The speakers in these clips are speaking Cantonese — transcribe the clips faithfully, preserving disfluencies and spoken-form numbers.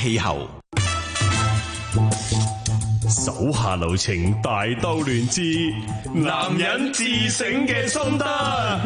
氣候。 手下留情，大兜亂之，男人自省嘅心得。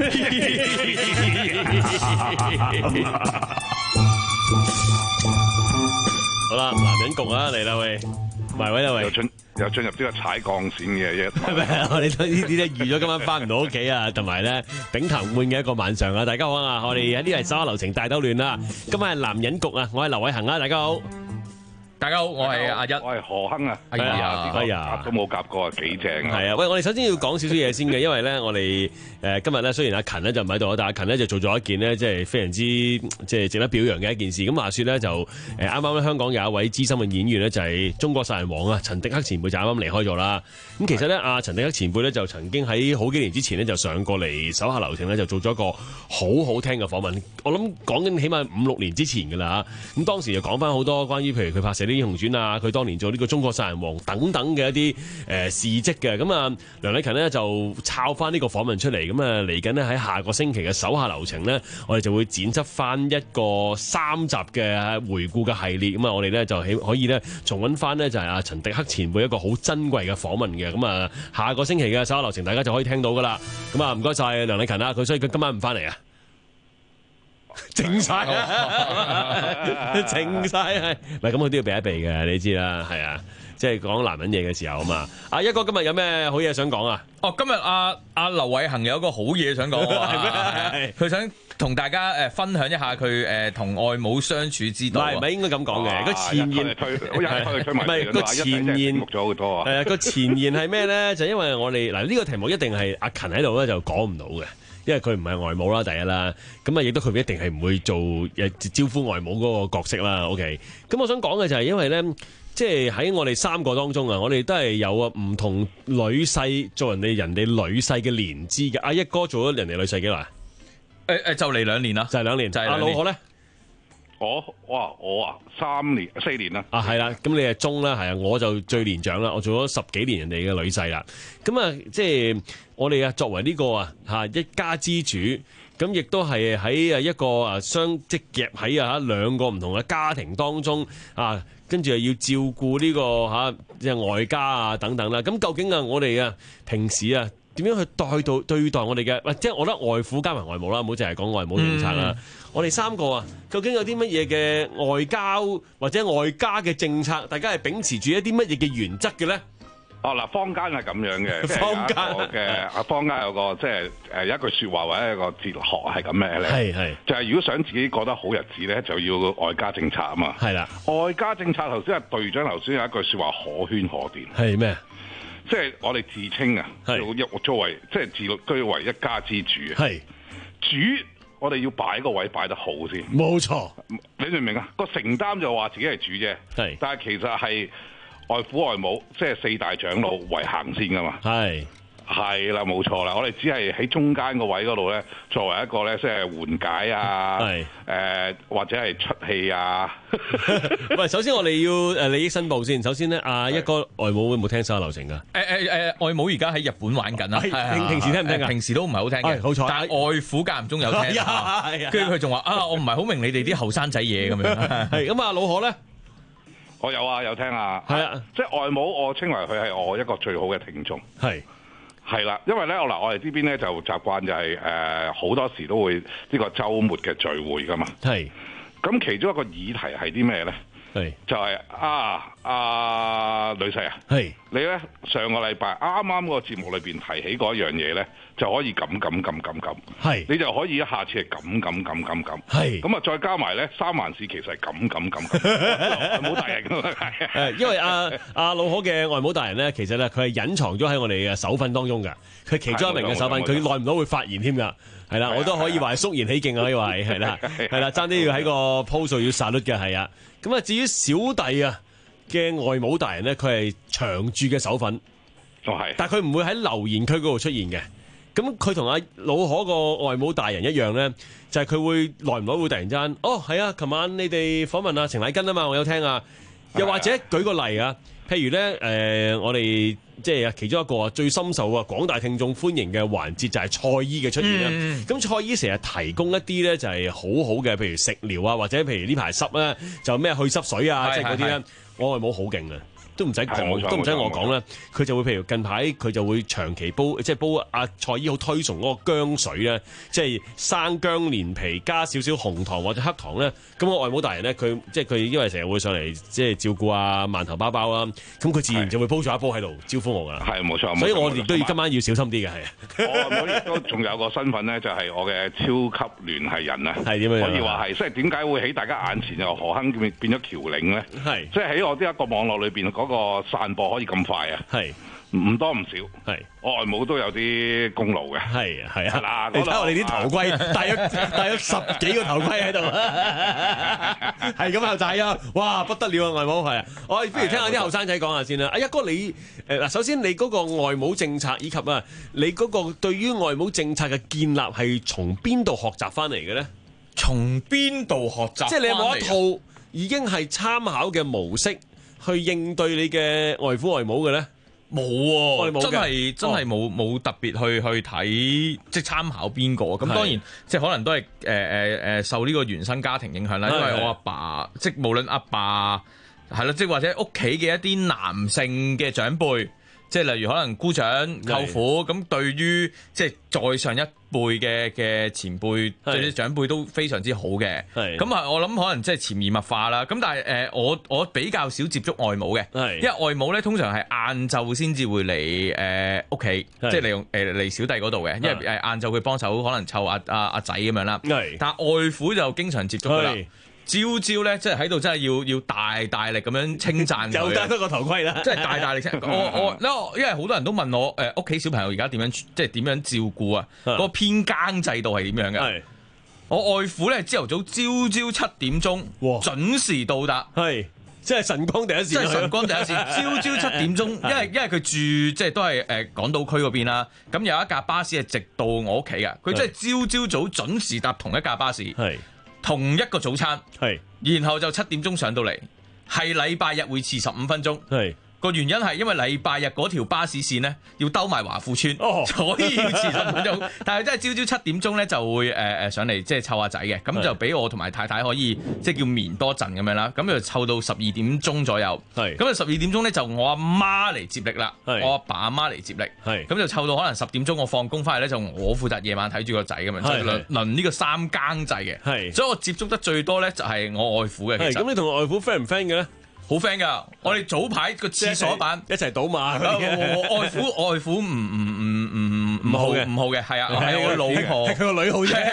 好啦，男人局啊嚟啦喂，埋位啦喂， 又進又進入呢個踩鋼線嘅嘢， 係咪？我哋都呢啲咧預咗今晚翻唔到屋企啊，同埋咧丙頭悶嘅一個晚上啊！大家好啊，我哋喺呢度係手下留情，大兜亂啦。今晚係男人局啊，我係劉偉恒啊，大家好。 大家好，我係阿一， 我係何亨啊！ 哎呀， 哎呀，夾都冇夾過啊，幾正啊！ 係啊，喂，我哋首先要講少少嘢先嘅，因為咧，我哋誒今日咧，雖然阿勤咧就唔喺度，但阿勤咧就做咗一件呢，即係非常之即係值得表揚嘅一件事。咁話說咧，就誒啱啱咧，香港有一位資深嘅演員咧，就係中國殺人王啊，陳迪克前輩就啱啱離開咗啦。咁其實咧，阿陳迪克前輩咧就曾經喺好幾年之前咧就上過嚟手下留情咧，就做咗一個好好聽嘅訪問。我諗講緊起碼五六年之前㗎啦嚇。咁當時就講翻好多關於譬如佢拍攝啲英雄傳啊。佢當年做呢個中國殺人王等等嘅一啲誒、呃、事蹟嘅，咁啊梁禮勤呢就抄翻呢個訪問出嚟，咁啊嚟緊呢，喺下個星期嘅手下留情呢，我哋就會剪輯翻一個三集嘅回顧嘅系列，咁啊我哋呢，就起可以呢，重溫翻呢，就係阿陳迪克前輩一個好珍貴嘅訪問嘅，咁啊下個星期嘅手下留情大家就可以聽到噶啦，咁啊唔該晒梁禮勤啦，佢所以佢今晚唔翻嚟啊。整晒啊！整晒係，唔係咁佢都要避一避嘅，你知啦，係啊，即係講男人嘢嘅時候啊嘛。阿一哥今日有咩好嘢想講啊？ 哦，今日阿阿劉偉恒有一個好嘢想講啊，係咩？佢想同大家誒分享一下佢誒同外母相處之道。唔係唔係應該咁講嘅，個前言唔係個前言咗好多啊。 係啊，個前言係咩咧？就因為我哋嗱呢個題目一定係阿勤喺度咧就講唔到嘅。因為佢唔係外母啦，第一啦，咁啊亦都佢一定係唔會做誒招呼外母嗰個角色啦。OK，咁我想講嘅就係因為咧，即係喺我哋三個當中啊，我哋都係有啊唔同女婿做人哋人哋女婿嘅年資嘅。阿一哥做咗人哋女婿幾耐？ 誒誒，就嚟兩年啦， 就係兩年。 就係阿老何咧？ 我哇我啊三年四年啦。 啊係啦，咁你係中啦，係啊，我就最年長啦，我做咗十幾年人哋嘅女婿啦。咁啊，即係我哋啊作為呢個啊嚇一家之主，咁亦都係喺啊一個啊相即夾喺啊嚇兩個唔同嘅家庭當中啊，跟住又要照顧呢個嚇即係外家啊等等啦。咁究竟啊我哋啊平時啊點樣去待到對待我哋嘅，即係我覺得外父加埋外母啦，唔好淨係講外母政策啦。嗯、我哋三個啊，究竟有啲乜嘢嘅外交或者外家嘅政策，大家係秉持住一啲乜嘢嘅原則嘅咧？ 哦嗱，坊間係咁樣嘅， 坊間嘅啊，坊間有個即係誒一句説話或者一個哲學係咁咩咧？ 係係就係如果想自己過得好日子咧，就要外家政策啊嘛。係啦，外家政策頭先係隊長頭先有一句説話可圈可點。 係咩？ 即係我哋自稱啊，作作為即係自居為一家之主啊。係主，我哋要擺個位擺得好先。冇錯，你明唔明啊？個承擔就話自己係主啫。係，但係其實係外父外母，即係四大長老為行先噶嘛。係。係啦，冇錯啦，我哋只係喺中間個位嗰度咧，作為一個咧，即係緩解啊，誒、呃、或者係出氣啊。 喂，首先我哋要誒利益申報先。首先咧，阿一哥外母會唔會聽手下留情噶？ 誒誒誒，外母而家喺日本玩緊啦。 平平時聽唔聽噶？平時都唔係好聽嘅。好彩，但係外父間唔中有聽。跟住佢仲話啊，我唔係好明你哋啲後生仔嘢咁樣。係咁啊，老何咧？ 我有啊，有聽啊。係啊，即係外母，我稱為佢係我一個最好嘅聽眾。係。係啦，因為咧，我嗱我哋呢邊咧就習慣就係誒好多時都會呢個週末嘅聚會噶嘛。係，咁其中一個議題係啲咩咧？係就係、是、啊啊女婿啊，係你咧上個禮拜啱啱個節目裏邊提起嗰一樣嘢咧，就可以咁咁咁咁咁，係你就可以一下次係咁咁咁咁咁，係咁啊再加埋咧三藩市其實係咁咁咁咁，外母大人㗎嘛，係因為阿阿老可嘅外母大人咧，其實咧佢係隱藏咗喺我哋嘅手份當中㗎，佢其中一名嘅手份，佢耐唔到會發言添㗎。係啦，我都可以話係肅然起敬啊，可以話係係啦，係啦，爭啲要喺個 post 要殺率嘅係啊。咁啊，至於小弟啊嘅外母大人咧，佢係長駐嘅手份，哦係，但係佢唔會喺留言區嗰度出現嘅。咁佢同阿老可個外母大人一樣咧，就係、是、佢會耐唔耐會突然間，哦係啊，琴晚你哋訪問阿程乃根啊嘛，我有聽啊。 又或者舉個例啊，譬如咧誒、呃，我哋即係其中一個最深受啊廣大聽眾歡迎嘅環節就係蔡醫嘅出現啦。咁、嗯、蔡醫成日提供一啲咧就係好好嘅，譬如食療啊，或者譬如呢排濕咧就咩去濕水啊，即係嗰啲咧，我外母好勁啊！都唔使講，都唔使我講啦。佢就會譬如近排佢就會長期煲，即係煲阿蔡醫好推崇嗰個薑水咧，即係生薑連皮加少少紅糖或者黑糖咧。咁我外母大人咧，佢即係佢因為成日會上嚟即係照顧阿饅頭包包啦，咁佢自然就會煲咗一煲喺度招呼我㗎啦。係冇錯，所以我亦都要今晚要小心啲嘅，係啊。 我我亦都仲有個身份咧，就係我嘅超級聯繫人啊。係點樣？可以話係，即係點解會喺大家眼前由河坑變變咗橋嶺咧？係，即係喺我呢一個網絡裏邊嗰個散播可以咁快啊！係唔多唔少，係我外母都有啲功勞嘅。係啊係啊，嗱，你睇我哋啲頭盔，戴咗戴咗十幾個頭盔喺度，係咁後仔啊！哇，不得了啊，外母係啊！我不如聽下啲後生仔講下先啦。阿一哥你誒嗱，首先你嗰個外母政策以及啊，你嗰個對於外母政策嘅建立係從邊度學習翻嚟嘅咧？ 從邊度學習？ 即係你有冇一套已經係參考嘅模式？去應對你嘅外父外母嘅咧， 冇喎、啊，真係真係冇冇特別去去睇，即係參考邊個咁。當然即係可能都係誒誒誒受呢個原生家庭影響啦。因為我阿爸，爸即係無論阿爸係啦，即係或者屋企嘅一啲男性嘅長輩，即係例如可能姑丈、舅父咁，對於即係再上一輩嘅嘅前輩，即係啲長輩都非常之好嘅。咁啊，我諗可能即係潛移默化啦。咁但係誒、呃，我我比較少接觸外母嘅，因為外母咧通常係晏晝先至會嚟誒屋企，即係利用誒嚟小弟嗰度嘅。因為誒晏晝佢幫手可能湊阿阿阿仔咁樣啦。但係外父就經常接觸㗎啦。朝朝咧，即係喺度，真係要要大大力咁樣稱讚佢， 就戴多個頭盔啦， 即係大大力稱。我我，因為好多人都問我，誒屋企小朋友而家點樣，即係點樣照顧啊？嗰個編更制度係點樣嘅？我外父咧，朝頭早朝朝七點鐘準時到達，係即係晨光第一線， 即係晨光第一線，朝朝七點鐘。因為因為佢住即係都係誒港島區嗰邊啦，咁有一架巴士係直到我屋企嘅，佢真係朝朝早準時搭同一架巴士。係。同一個早餐，係，然後就七點鐘上到嚟，係禮拜日會遲十五分鐘，係。個原因係因為禮拜日嗰條巴士線咧要兜埋華富村，哦、所以要遲十五分鐘。但係真係朝朝七點鐘咧就會誒誒、呃、上嚟即係湊下仔嘅，咁就俾我同埋太太可以即係叫眠多陣咁樣啦。咁就湊到十二點鐘左右，係。咁啊十二點鐘咧就我阿媽嚟接力啦，我阿爸阿媽嚟接力，係。咁就湊到可能十點鐘我放工翻嚟咧就我負責夜晚睇住個仔咁樣，即係輪輪呢個三更制嘅，係。所以我接觸得最多咧就係我外父嘅。 係。咁你同外父 friend 唔 friend 嘅咧？ 好 friend 噶，我哋早排個廁所板一齊賭馬。 外父外父唔唔唔唔唔好嘅，唔好嘅，係啊，係我老婆， 係佢個女好啫。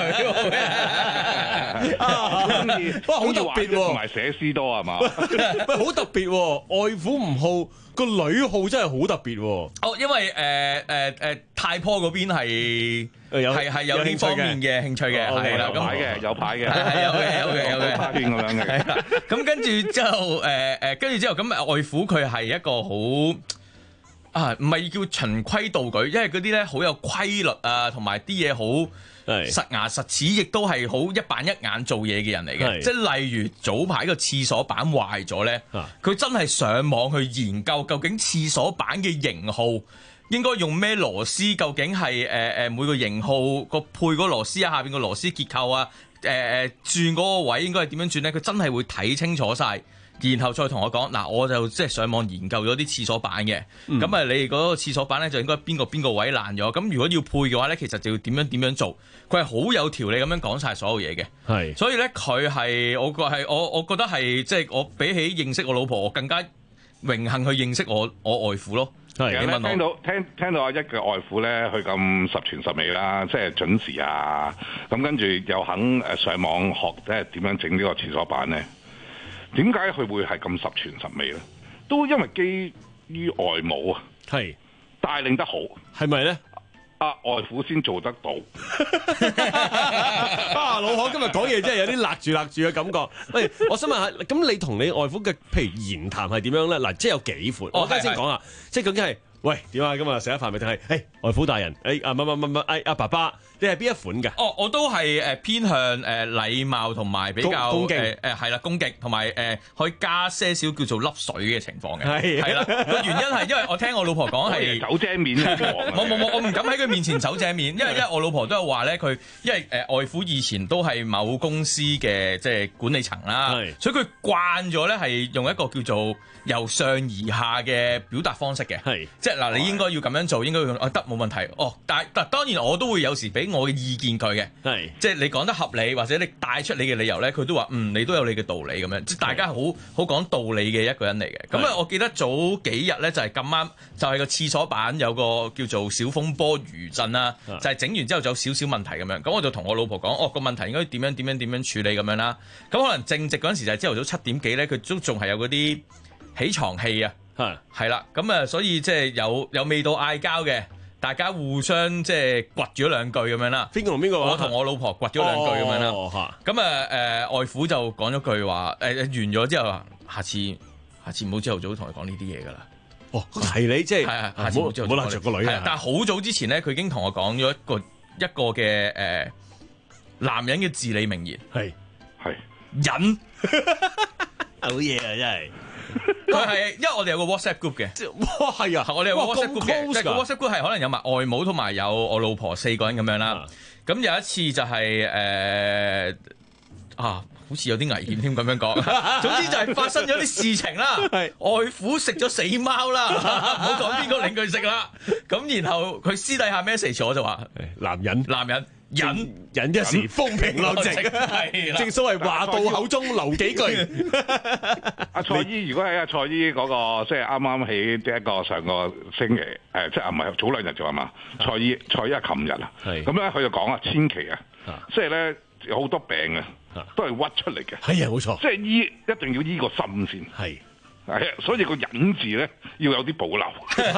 哇，好特別喎， 同埋寫詩多係嘛？ 喂，好特別喎，外父唔好，個女好真係好特別喎。 哦，因為誒誒誒太婆嗰邊係係係有呢方面嘅興趣嘅，係啦， 有牌嘅，有牌嘅， 係有嘅有嘅有嘅卡片咁樣嘅。係啦， 咁跟住之後誒誒，跟住之後咁外父佢係一個好啊，唔係叫循規蹈矩，因為嗰啲咧好有規律啊，同埋啲嘢好實牙實齒，亦都係好一板一眼做嘢嘅人嚟嘅。即係例如早排個廁所板壞咗咧，佢真係上網去研究究竟廁所板嘅型號應該用咩螺絲，究竟係誒誒每個型號個配嗰個螺絲啊，下邊個螺絲結構啊，誒、呃、誒轉嗰個位應該係點樣轉咧？佢真係會睇清楚晒。然後再同我講，嗱，我就即係上網研究咗啲廁所板嘅，咁啊、嗯，你嗰個廁所板咧就應該邊個邊個位爛咗，咁如果要配嘅話咧，其實就要點樣點樣做，佢係好有條理咁樣講晒所有嘢嘅，係是，所以咧佢係我覺係我我覺得係即係我比起認識我老婆，我更加榮幸去認識我我外父咯。 係，其實咧聽到聽聽到阿一嘅外父咧，佢咁十全十美啦，即係準時啊，咁跟住又肯誒上網學即係點樣整呢個廁所板咧。點解佢會係咁十全十美咧？都因為基於外母啊，係帶領得好，係咪咧？阿外父先做得到。 啊，老何今日講嘢真係有啲勒住勒住嘅感覺。喂，我想問下，咁你同你外父嘅譬如言談係點樣咧？嗱，即係有幾款。我啱先講啊，即係究竟係喂點啊？今日食咗飯未？定係誒外父大人誒啊乜乜乜乜誒阿爸爸你係邊一款㗎？ 哦，我都係誒偏向誒禮貌同埋比較恭敬誒誒係啦，恭敬同埋誒可以加些少叫做粒水嘅情況嘅。係係啦，個原因係因為我聽我老婆講係走正面。 冇冇冇，我唔敢喺佢面前走正面，因為因為我老婆都有話咧，佢因為誒外父以前都係某公司嘅即係管理層啦，所以佢慣咗咧係用一個叫做由上而下嘅表達方式嘅，係即係嗱，你應該要咁樣做，應該要啊得冇問題。哦，但係但當然我都會有時俾我嘅意見佢嘅，係即係你講得合理，或者你帶出你嘅理由咧，佢都話嗯，你都有你嘅道理咁樣，即係大家好好講道理嘅一個人嚟嘅。咁啊，我記得早幾日咧就係咁啱，就係個廁所板有個叫做小風波餘震啦，就係整完之後就有少少問題咁樣，咁我就同我老婆講，哦個問題應該點樣點樣點樣處理咁樣啦。咁可能正值嗰陣時就係朝頭早七點幾咧，佢都仲係有嗰啲起床氣啊，係係啦，咁啊所以即係有有未到嗌交嘅，大家互相即係掘咗兩句咁樣啦。邊個同邊個？我同我老婆掘咗兩句咁樣啦。咁啊誒外父就講咗句話誒、呃、完咗之後，下次下次唔好朝頭早同佢講呢啲嘢㗎啦。 哦，係你即係， 下次唔好唔好鬧著個女啊！但係好早之前咧，佢已經同我講咗一個一個嘅誒、呃、男人嘅至理名言，係係忍， 好嘢啊！真係， 佢係因為我哋有個 WhatsApp group 嘅，哇係啊，我哋有個 WhatsApp group 嘅，即係個 WhatsApp group 係可能有埋外母同埋有我老婆四個人咁樣啦。咁、啊、有一次就係、是、誒、呃、啊。好似有啲危險添咁樣講，總之就係發生咗啲事情啦。外父食咗死貓啦，唔好講邊個令佢食啦。咁然後佢私底下 message 我就話：男人，男人忍忍一時風平浪靜，係正所謂話到口中留幾句。 阿蔡姨，如果喺阿蔡姨嗰個即係啱啱喺一個上個星期誒，即係唔係早兩日就係嘛？蔡姨蔡姨係琴日啊，咁咧佢就講啊，千祈啊，即係咧有好多病啊。都係屈出嚟嘅，係啊，冇錯，即係醫一定要醫個心先，係係啊，所以個忍字咧要有啲保留。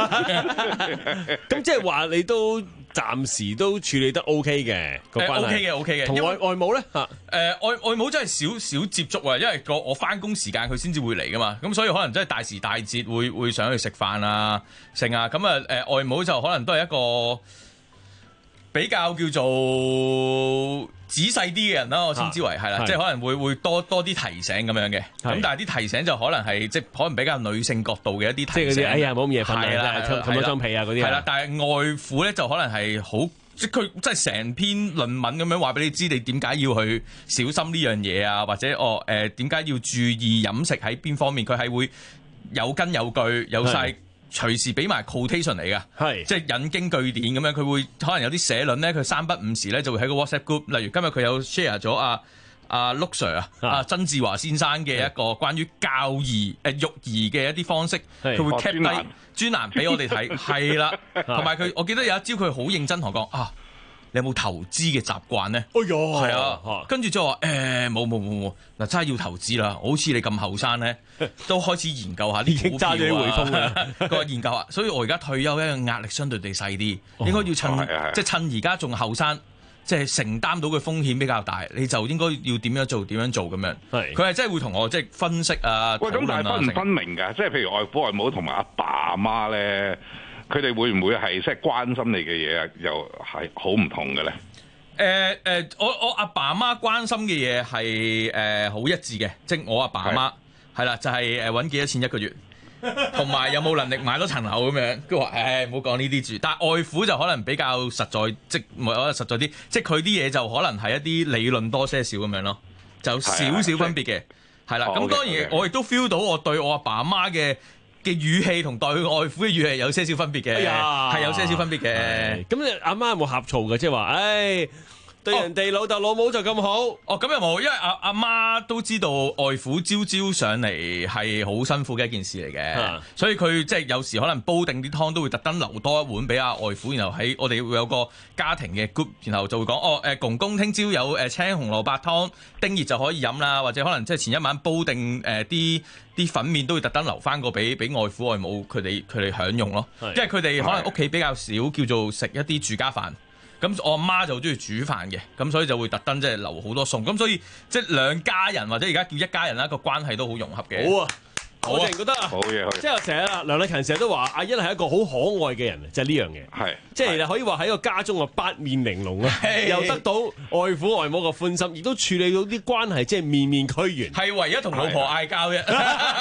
咁即係話你都暫時都處理得 OK 嘅個關係 ，OK 嘅 OK 嘅。 同外外母咧嚇， 誒、呃、外外母真係少少接觸啊，因為個我翻工時間佢先至會嚟噶嘛，咁所以可能真係大時大節會會上去食飯啊剩啊，咁啊誒外母就可能都係一個比較叫做仔細啲嘅人啦，我稱之為係啦，即係可能會會多多啲提醒咁樣嘅。咁但係啲提醒就可能係即係可能比較女性角度嘅一啲提醒。即係嗰啲哎呀冇咁夜瞓啦，冚多張被啊嗰啲。係啦，但係外父咧就可能係好即係佢即係成篇論文咁樣話俾你知，你點解要去小心呢樣嘢啊？或者哦誒點解要注意飲食喺邊方面？佢係會有根有據有晒。隨時俾埋 quotation 嚟㗎，係即係引經據典咁樣，佢會可能有啲社論咧，佢三不五時咧就會喺個 WhatsApp group，例如今日佢有 share 咗阿阿陸 Sir 啊，阿曾志華先生嘅一個關於教兒誒育兒嘅一啲方式，佢會 cap 低專欄俾我哋睇，係啦，同埋佢我記得有一朝佢好認真同我講啊。你有冇投資嘅習慣咧？哎喲，係啊，跟住就話誒冇冇冇冇嗱，真係要投資啦！好似你咁後生咧，都開始研究下啲股票啊，揸咗啲匯豐啊，個研究下。所以我而家退休咧，壓力相對地細啲，應該要趁、哦、即係趁而家仲後生，即係承擔到嘅風險比較大，你就應該要點樣做點樣做咁樣。係佢係真係會同我即係分析啊。喂，咁但係分唔分明㗎？即係譬如外父外母同埋阿爸阿媽咧。佢哋會唔會係即係關心你嘅嘢啊？又係好唔同嘅咧？誒、呃、誒、呃，我我阿爸阿媽關心嘅嘢係誒好一致嘅，即係我阿爸阿媽係啦，就係誒揾幾多錢一個月，同埋有冇能力買多層樓咁樣。佢話誒唔好講呢啲住，但係外父就可能比較實在，即係唔係我實在啲，即係佢啲嘢就可能係一啲理論多些少咁樣咯，就少少分別嘅，係啦。咁、哦、當然、okay. 我亦都 feel 到我對我阿爸阿媽嘅。嘅語氣同對外父嘅語氣有些少分別嘅，係、哎、有些少分別嘅。咁你阿媽有冇呷醋嘅？即係話，唉、哎，對人哋老豆老母就咁好。哦，咁又冇，因為阿阿媽都知道外父朝朝上嚟係好辛苦嘅一件事嚟嘅、啊，所以佢即係有時可能煲定啲湯都會特登留多一碗俾阿外父，然後喺我哋會有個家庭嘅 group，然後就會講哦，誒公公聽朝有誒青紅蘿蔔湯叮熱就可以飲啦，或者可能即係前一晚煲定誒啲。呃啲粉麵都會特登留翻個俾俾外父外母佢哋佢哋享用咯，因為佢哋可能屋企比較少叫做食一啲住家飯，咁我阿媽就好中意煮飯嘅，咁所以就會特登即係留好多餸，咁所以即係兩家人或者而家叫一家人啦，個關係都好融合嘅。好啊， 我淨覺得啊， 好嘢， 即係成日啊，梁禮勤成日都話阿欣係一個好可愛嘅人，就係呢樣嘢。係，即係可以話喺個家中啊八面玲瓏啊，又得到外父外母嘅歡心，亦都處理到啲關係，即係面面俱圓。 係唯一同老婆嗌交啫。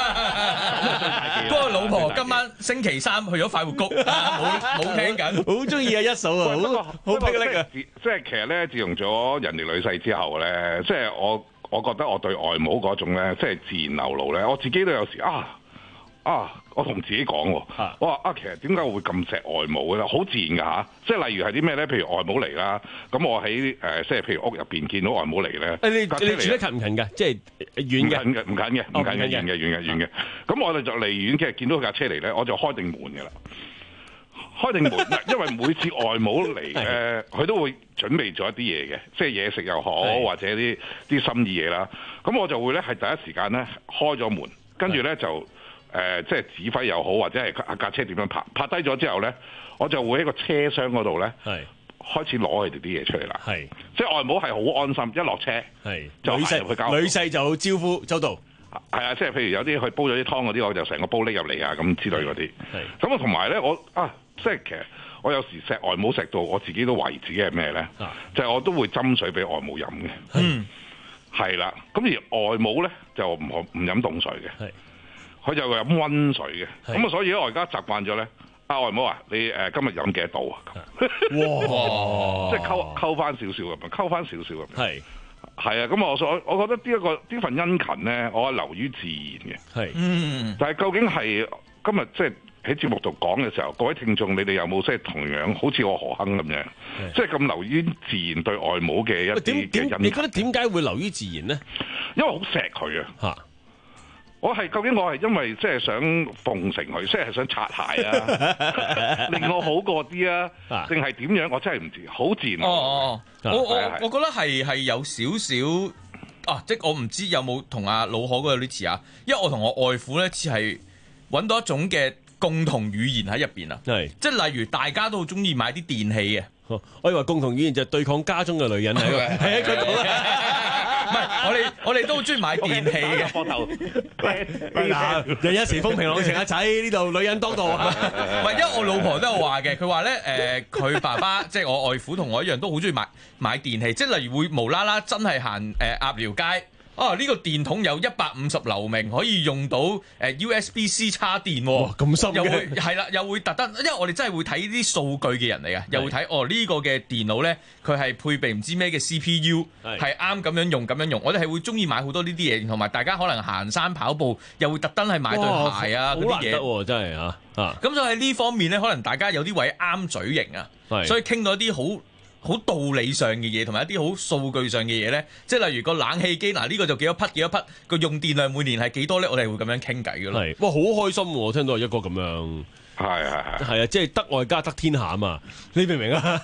嗰個老婆今晚星期三去咗快活谷，冇冇聽緊， 好中意啊一嫂啊，好好霹靂啊！ 即係其實咧，自從咗人哋女婿之後咧，即係我我覺得我對外母嗰種咧，即係自然流露咧，我自己都有時啊啊，我同自己講喎，我話啊，其實點解我會咁錫外母嘅咧？好自然㗎嚇，即係例如係啲咩咧？譬如外母嚟啦，咁我喺誒即係譬如屋入邊見到外母嚟咧， 你你住得近唔近㗎？即係遠嘅， 唔近嘅，唔近嘅，唔近嘅，遠嘅，遠嘅，遠嘅。咁我哋就離遠嘅見到架車嚟咧，我就開定門㗎啦。開定門，因為每次外母嚟咧，佢都會準備咗一啲嘢嘅，即係嘢食又好，或者啲啲心意嘢啦。咁我就會咧係第一時間咧開咗門，跟住咧就誒、呃、即係指揮又好，或者係架車點樣泊泊低咗之後咧，我就會喺個車廂嗰度咧開始攞佢哋啲嘢出嚟啦。係，即係外母係好安心，一落車係就行入去交，女婿就招呼周到。係啊，即係譬如有啲佢煲咗啲湯嗰啲，我就成個煲拎入嚟啊，咁之類嗰啲。係咁啊，同埋咧，我啊，即係其實我有時錫外母錫到我自己都懷疑自己係咩咧？啊、就係我都會斟水俾外母飲嘅。嗯，係啦。咁而外母咧就唔唔飲凍水嘅。係，佢就飲溫水嘅。咁啊，所以咧我而家習慣咗咧，啊外母啊，你誒、呃、今日飲幾多度啊？哇！即係溝溝翻少少咁樣，溝翻少少咁樣。係。係啊，咁我所我覺得呢、這、一個呢份殷勤咧，我係流於自然嘅。係，嗯，但係究竟係今日即係喺節目度講嘅時候，各位聽眾，你哋有冇即係同樣好似我何亨咁樣，即係咁流於自然對外母嘅一啲嘅殷勤？ 你覺得點解會流於自然咧？ 因為好錫佢啊！嚇！我係究竟我係因為即係想奉承佢，即係想擦鞋啊，令我好過啲啊，定係點樣？我真係唔知，好自然。 哦哦，我我我覺得係係有少少啊，即係我唔知有冇同阿老可嗰個啲似啊，因為我同我外父咧似係揾到一種嘅共同語言喺入邊啊，係即係例如大家都好中意買啲電器嘅， 我以為共同語言就係對抗家中嘅女人喺度，係啊。 唔係，我哋我哋都好中意買電器嘅。 膊頭， 又一時風平浪靜啊！仔呢度女人當道啊！ 唔係，因為我老婆都有話嘅，佢話咧誒，佢、呃、爸爸即係我外父同我一樣，都好中意買買電器，即係例如會無啦啦真係行誒鴨寮街。啊！呢、這個電筒有一百五十流明，可以用到誒 U S B C 插電喎。哇！咁深嘅。又會係啦，又會特登，因為我哋真係會睇啲數據嘅人嚟嘅，又會睇哦呢、這個嘅電腦咧，佢係配備唔知咩嘅 C P U，係啱咁樣用咁樣用。我哋係會中意買好多呢啲嘢，同埋大家可能行山跑步，又會特登係買對鞋啊嗰啲嘢。好難得真係啊！啊！咁所以喺呢方面咧，可能大家有啲位啱嘴型啊，所以傾到一啲好好道理上嘅嘢，同埋一啲好數據上嘅嘢咧，即係例如個冷氣機嗱，呢、這個就幾多匹幾多匹，個用電量每年係幾多咧？我哋會咁樣傾偈嘅咯。係，哇，好開心喎！聽到一哥咁樣， 係係係， 係啊，即係得外家得天下啊嘛！你明唔明啊？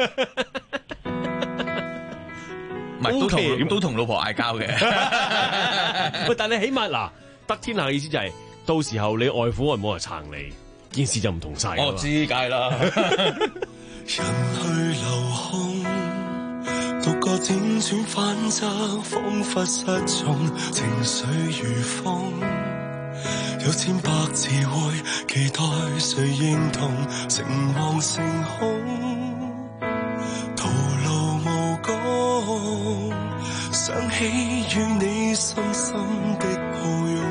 唔係都同都同老婆嗌交嘅。 喂，但係你起碼嗱，得天下嘅意思就係、是，到時候你外父外母嚟撐你，件事就唔同晒。 我知解啦。 人去樓空，獨個輾轉反側，彷彿失蹤，情緒如風。有千百次會期待誰認同，誠惶誠恐，徒勞無功。想起與你深深的抱擁，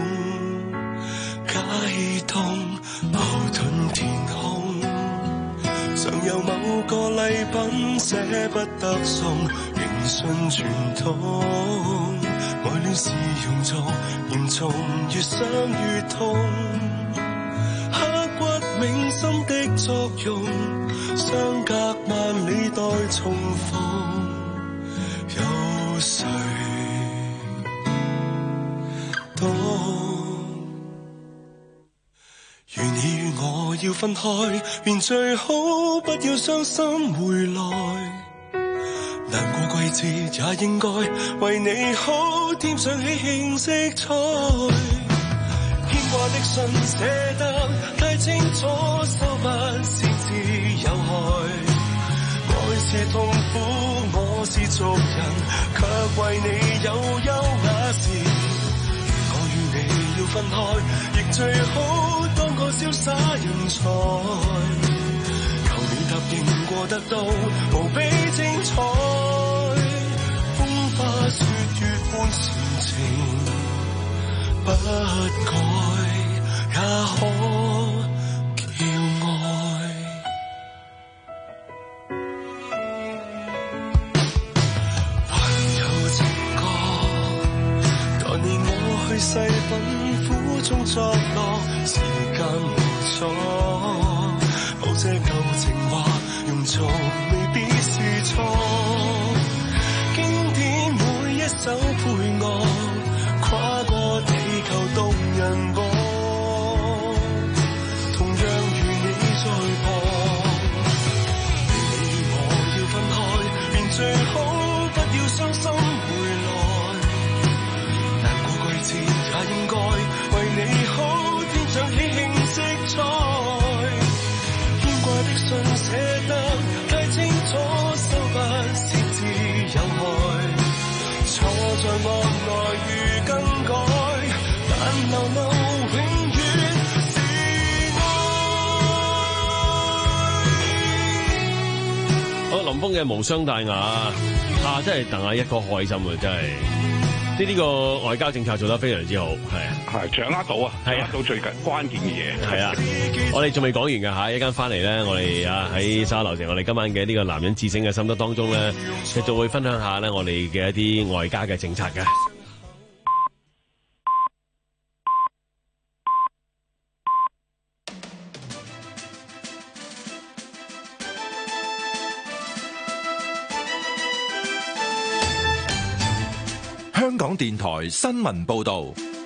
解凍矛盾填空。常有某個禮品捨不得送，仍信傳統。愛戀是用作嚴重，越想越痛。刻骨銘心的作用，相隔萬里待重逢。有誰懂？如你與我要分開，便最好不要傷心回來。難過季節也應該為你好添上喜慶色彩。牽掛的信寫得太清楚，收不是自有害。愛是痛苦，我是俗人，卻為你有優雅時。我與你要分開，亦最好當個瀟灑人才。求你答應過得到，無比精彩。風花雪月般前程不改，也可細品苦中作樂，時間無阻。某些舊情話用做未必是錯。經典每一首配樂，跨過地球動人播。同樣如你在旁，你我要分開，便最好不要傷心回來。也應該為你好，天上喜慶色彩。牽掛的信寫得太清楚，收不是自有害。錯在愛來如更改，但流露永遠是愛。 好，林峰嘅無傷大雅啊，真係戥阿一哥開心啊，真係。呢呢個外交政策做得非常之好，係啊， 係掌握到啊，掌握到最緊關鍵嘅嘢， 係啊，我哋仲未講完㗎嚇，一陣翻嚟咧，我哋啊喺沙樓城，我哋今晚嘅呢個男人至醒嘅心得當中咧，繼續會分享下咧我哋嘅一啲外交嘅政策嘅。 香港電台新聞報道，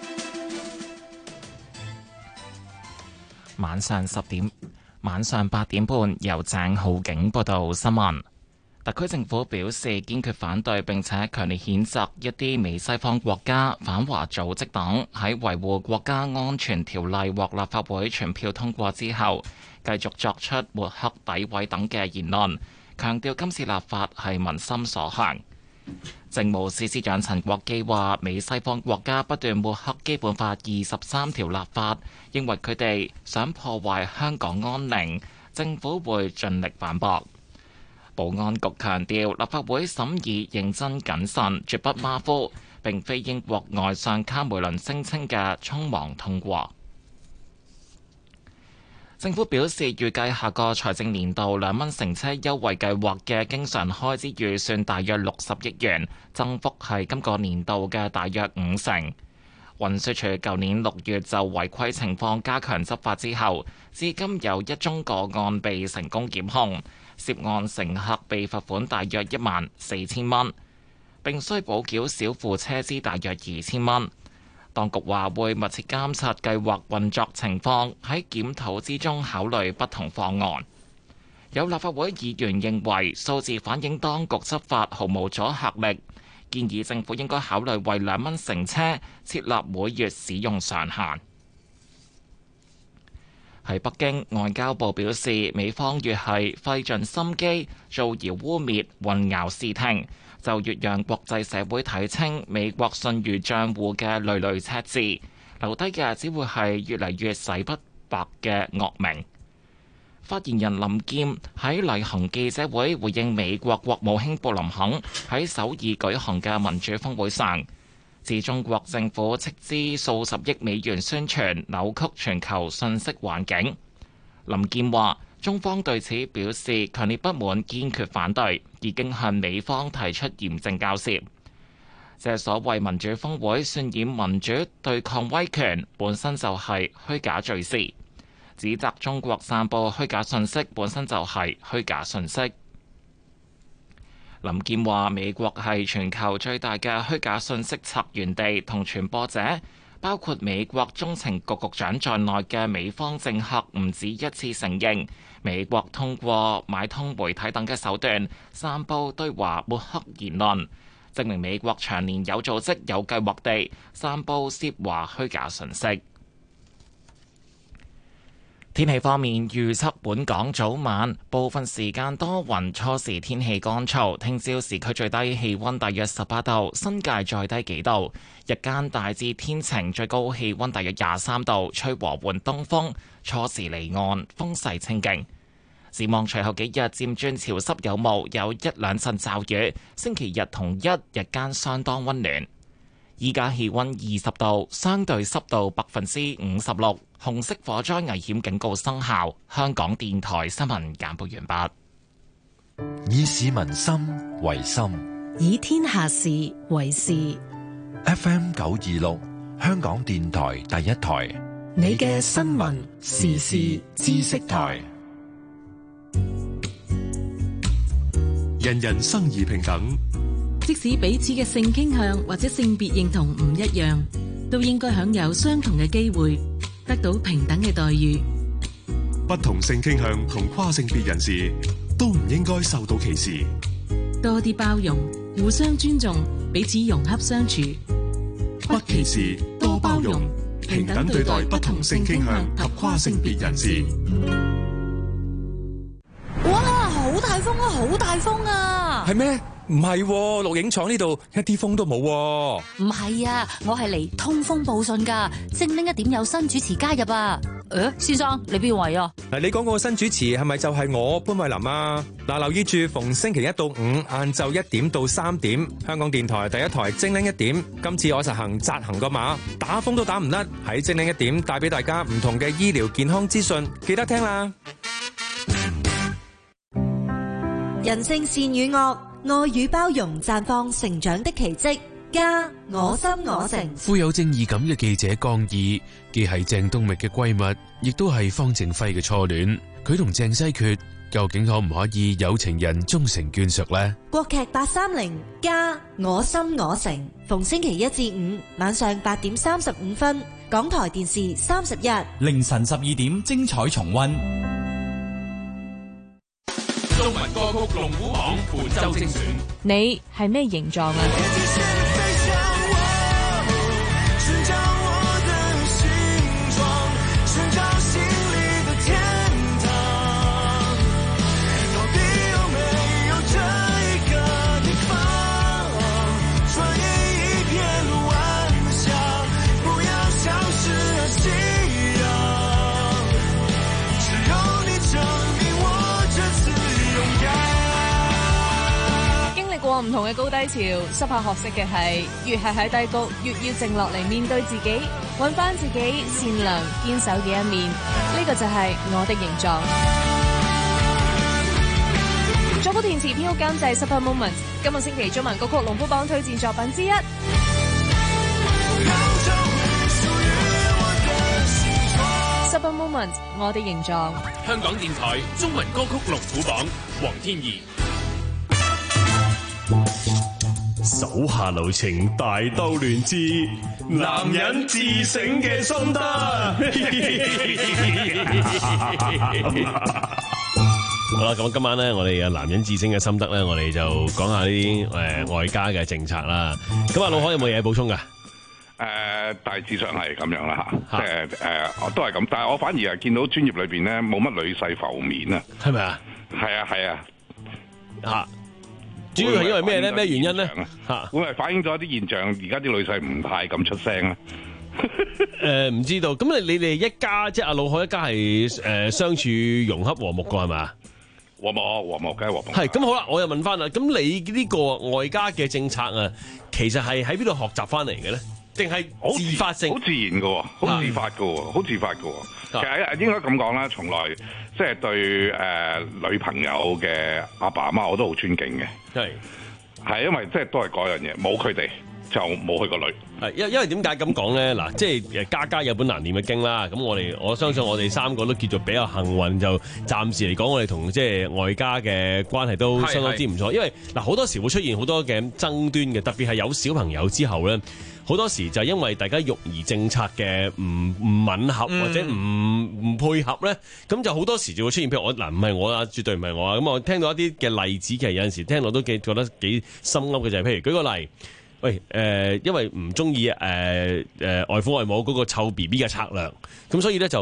晚上十點，晚上八點半，由鄭浩景報道新聞。特區政府表示堅決反對並且強烈譴責一啲美西方國家、反華組織等喺維護國家安全條例獲立法會全票通過之後，繼續作出抹黑、詆毀等嘅言論，強調今次立法係民心所向。政務司司長陳國基話，美西方國家不斷抹黑基本法二十三條立法，認為佢哋想破壞香港安寧，政府會盡力反駁。保安局強調，立法會審議認真謹慎，絕不馬虎，並非英國外相卡梅倫聲稱嘅匆忙通過。政府表示，預計下個財政年度兩蚊乘車優惠計劃嘅經常開支預算大約六十億元，增幅係今個年度嘅大約五成。運輸署舊年六月就違規情況加強執法之後，至今有一宗個案被成功檢控，涉案乘客被罰款大約一萬四千蚊，並需補繳少付車資大約二千蚊。當局話會密切監察計劃運作情況，喺檢討之中考慮不同方案。有立法會議員認為數字反映當局執法毫無阻嚇力，建議政府應該考慮為兩蚊乘車設立每月使用上限。喺北京，外交部表示，美方越係費盡心機造謠污蔑、混淆視聽，就越讓國際社會睇清美國信譽帳戶嘅累累赤字，留低嘅只會係越嚟越洗不白嘅惡名。發言人林劍喺例行記者會回應美國國務卿布林肯喺首爾舉行嘅民主峰會上，指中國政府斥資數十億美元宣傳，扭曲全球信息環境。林劍話，中方對此表示強烈不滿，堅決反對，已經向美方提出嚴正交涉。這所謂民主峰會渲染民主對抗威權，本身就係虛假敘事。指責中國散佈虛假信息，本身就係虛假信息。林健話：美國係全球最大嘅虛假信息策源地同傳播者，包括美國中情局局長在內嘅美方政客唔止一次承認，美國通過買通媒體等嘅手段散佈對華抹黑言論，證明美國長年有組織、有計劃地散佈涉華虛假信息。 天氣方面，預測本港早晚部分時間多雲，初時天氣乾燥。聽朝市區最低氣溫大約十八度，新界再低幾度。日間大致天晴，最高氣溫大約廿三度，吹和緩東風，初時離岸，風勢清勁。展望隨後幾日漸轉潮濕有霧，有一兩陣驟雨。星期日同一日間相當溫暖。依家氣溫二十度，相對濕度百分之五十六，紅色火災危險警告生效。香港電台新聞簡報完畢。 以市民心為心， 以天下事為事。 F M 九二六，香港電台第一台， 你嘅新聞時事知識台。 人人生而平等。 即使彼此嘅性傾向或者性別認同唔一樣，都應該享有相同嘅機會，得到平等嘅待遇。 不同性傾向同跨性別人士都唔應該受到歧視。 多啲包容，互相尊重，彼此融洽相處。 不歧視，多包容，平等對待不同性傾向及跨性別人士。 哇！好大風啊！好大風啊！ 係咩？唔係，錄影廠呢度一啲風都冇。 唔係啊，我係嚟通風報信噶。精靈一點有新主持加入啊！誒，先生，你邊位啊？ 嗱，你講嗰個新主持係咪就係我潘慧琳啊？嗱，留意住逢星期一到五晏晝一點到三點，香港電台第一台精靈一點。今次我實行紮行個馬，打風都打唔甩，喺精靈一點帶俾大家唔同嘅醫療健康資訊，記得聽啦。 人性善與惡，愛與包容綻放成長的奇蹟。家我心我城， 富有正義感嘅記者江毅，既係鄭東覓嘅閨蜜，亦都係方正輝嘅初戀。佢同鄭西決究竟可唔可以有情人終成眷屬呢？ 國劇八三零家我心我城，逢星期一至五晚上八點三十五分，港台電視三十一， 凌晨十二點精彩重溫。 中文歌曲龍虎榜本周精選， 你係咩形狀啊？過唔同嘅高低潮，濕下學識嘅係，越係喺低谷，越要靜落嚟面對自己，揾翻自己善良堅守嘅一面。呢、這個就係我的形狀。作曲填詞編曲監製 Super Moment， 今個星期中文歌曲龍虎榜推薦作品之一。Super Moment， 我的形狀。 香港電台中文歌曲龍虎榜，黃天怡。 手下留情，大兜亂之男人自省嘅心得。 好啦，咁今晚咧，我哋嘅男人自省嘅心得咧，我哋就講下啲誒外家嘅政策啦。咁啊，老海有冇嘢補充噶？誒、 呃，大致上係咁樣啦吓，即係誒，都係咁。但係我反而係見到專業裏邊咧，冇乜女婿浮面啊， 係咪啊？ 係啊，係啊，吓。 主要係因為咩咧？咩原因咧？吓， 會唔會反映咗啲現象？而家啲女婿唔太敢出聲啊？ 誒，唔知道。咁你你哋一家即係阿老海一家係誒相處融洽和睦噶係嘛？ 和睦和睦，梗係和睦。 係咁好啦，我又問翻啦。咁你呢個外家嘅政策啊，其實係喺邊度學習翻嚟嘅咧？定係自發性？ 好自然嘅，好自發嘅，好自發嘅。其實應該咁講啦，從來即係對誒、呃、女朋友嘅阿爸阿媽我都好尊敬嘅。係係因為即係都係嗰樣嘢，冇佢哋就冇佢個女。係因因為點解咁講咧？嗱，即係家家有本難念嘅經啦。咁我哋我相信我哋三個都叫做比較幸運，就暫時嚟講，我哋同即係外家嘅關係都相當之唔錯。因為嗱好多時會出現好多嘅爭端嘅，特別係有小朋友之後咧。好多時就係因為大家育兒政策嘅唔唔吻合或者唔唔配合咧，咁就好多時就會出現。譬如我嗱，唔係我啊，絕對唔係我啊。咁我聽到一啲嘅例子，其實有陣時聽到都幾覺得幾心噏嘅就係，譬如舉個例，喂誒、呃，因為唔中意誒誒外父外母嗰個湊 B B 嘅策略，咁所以咧就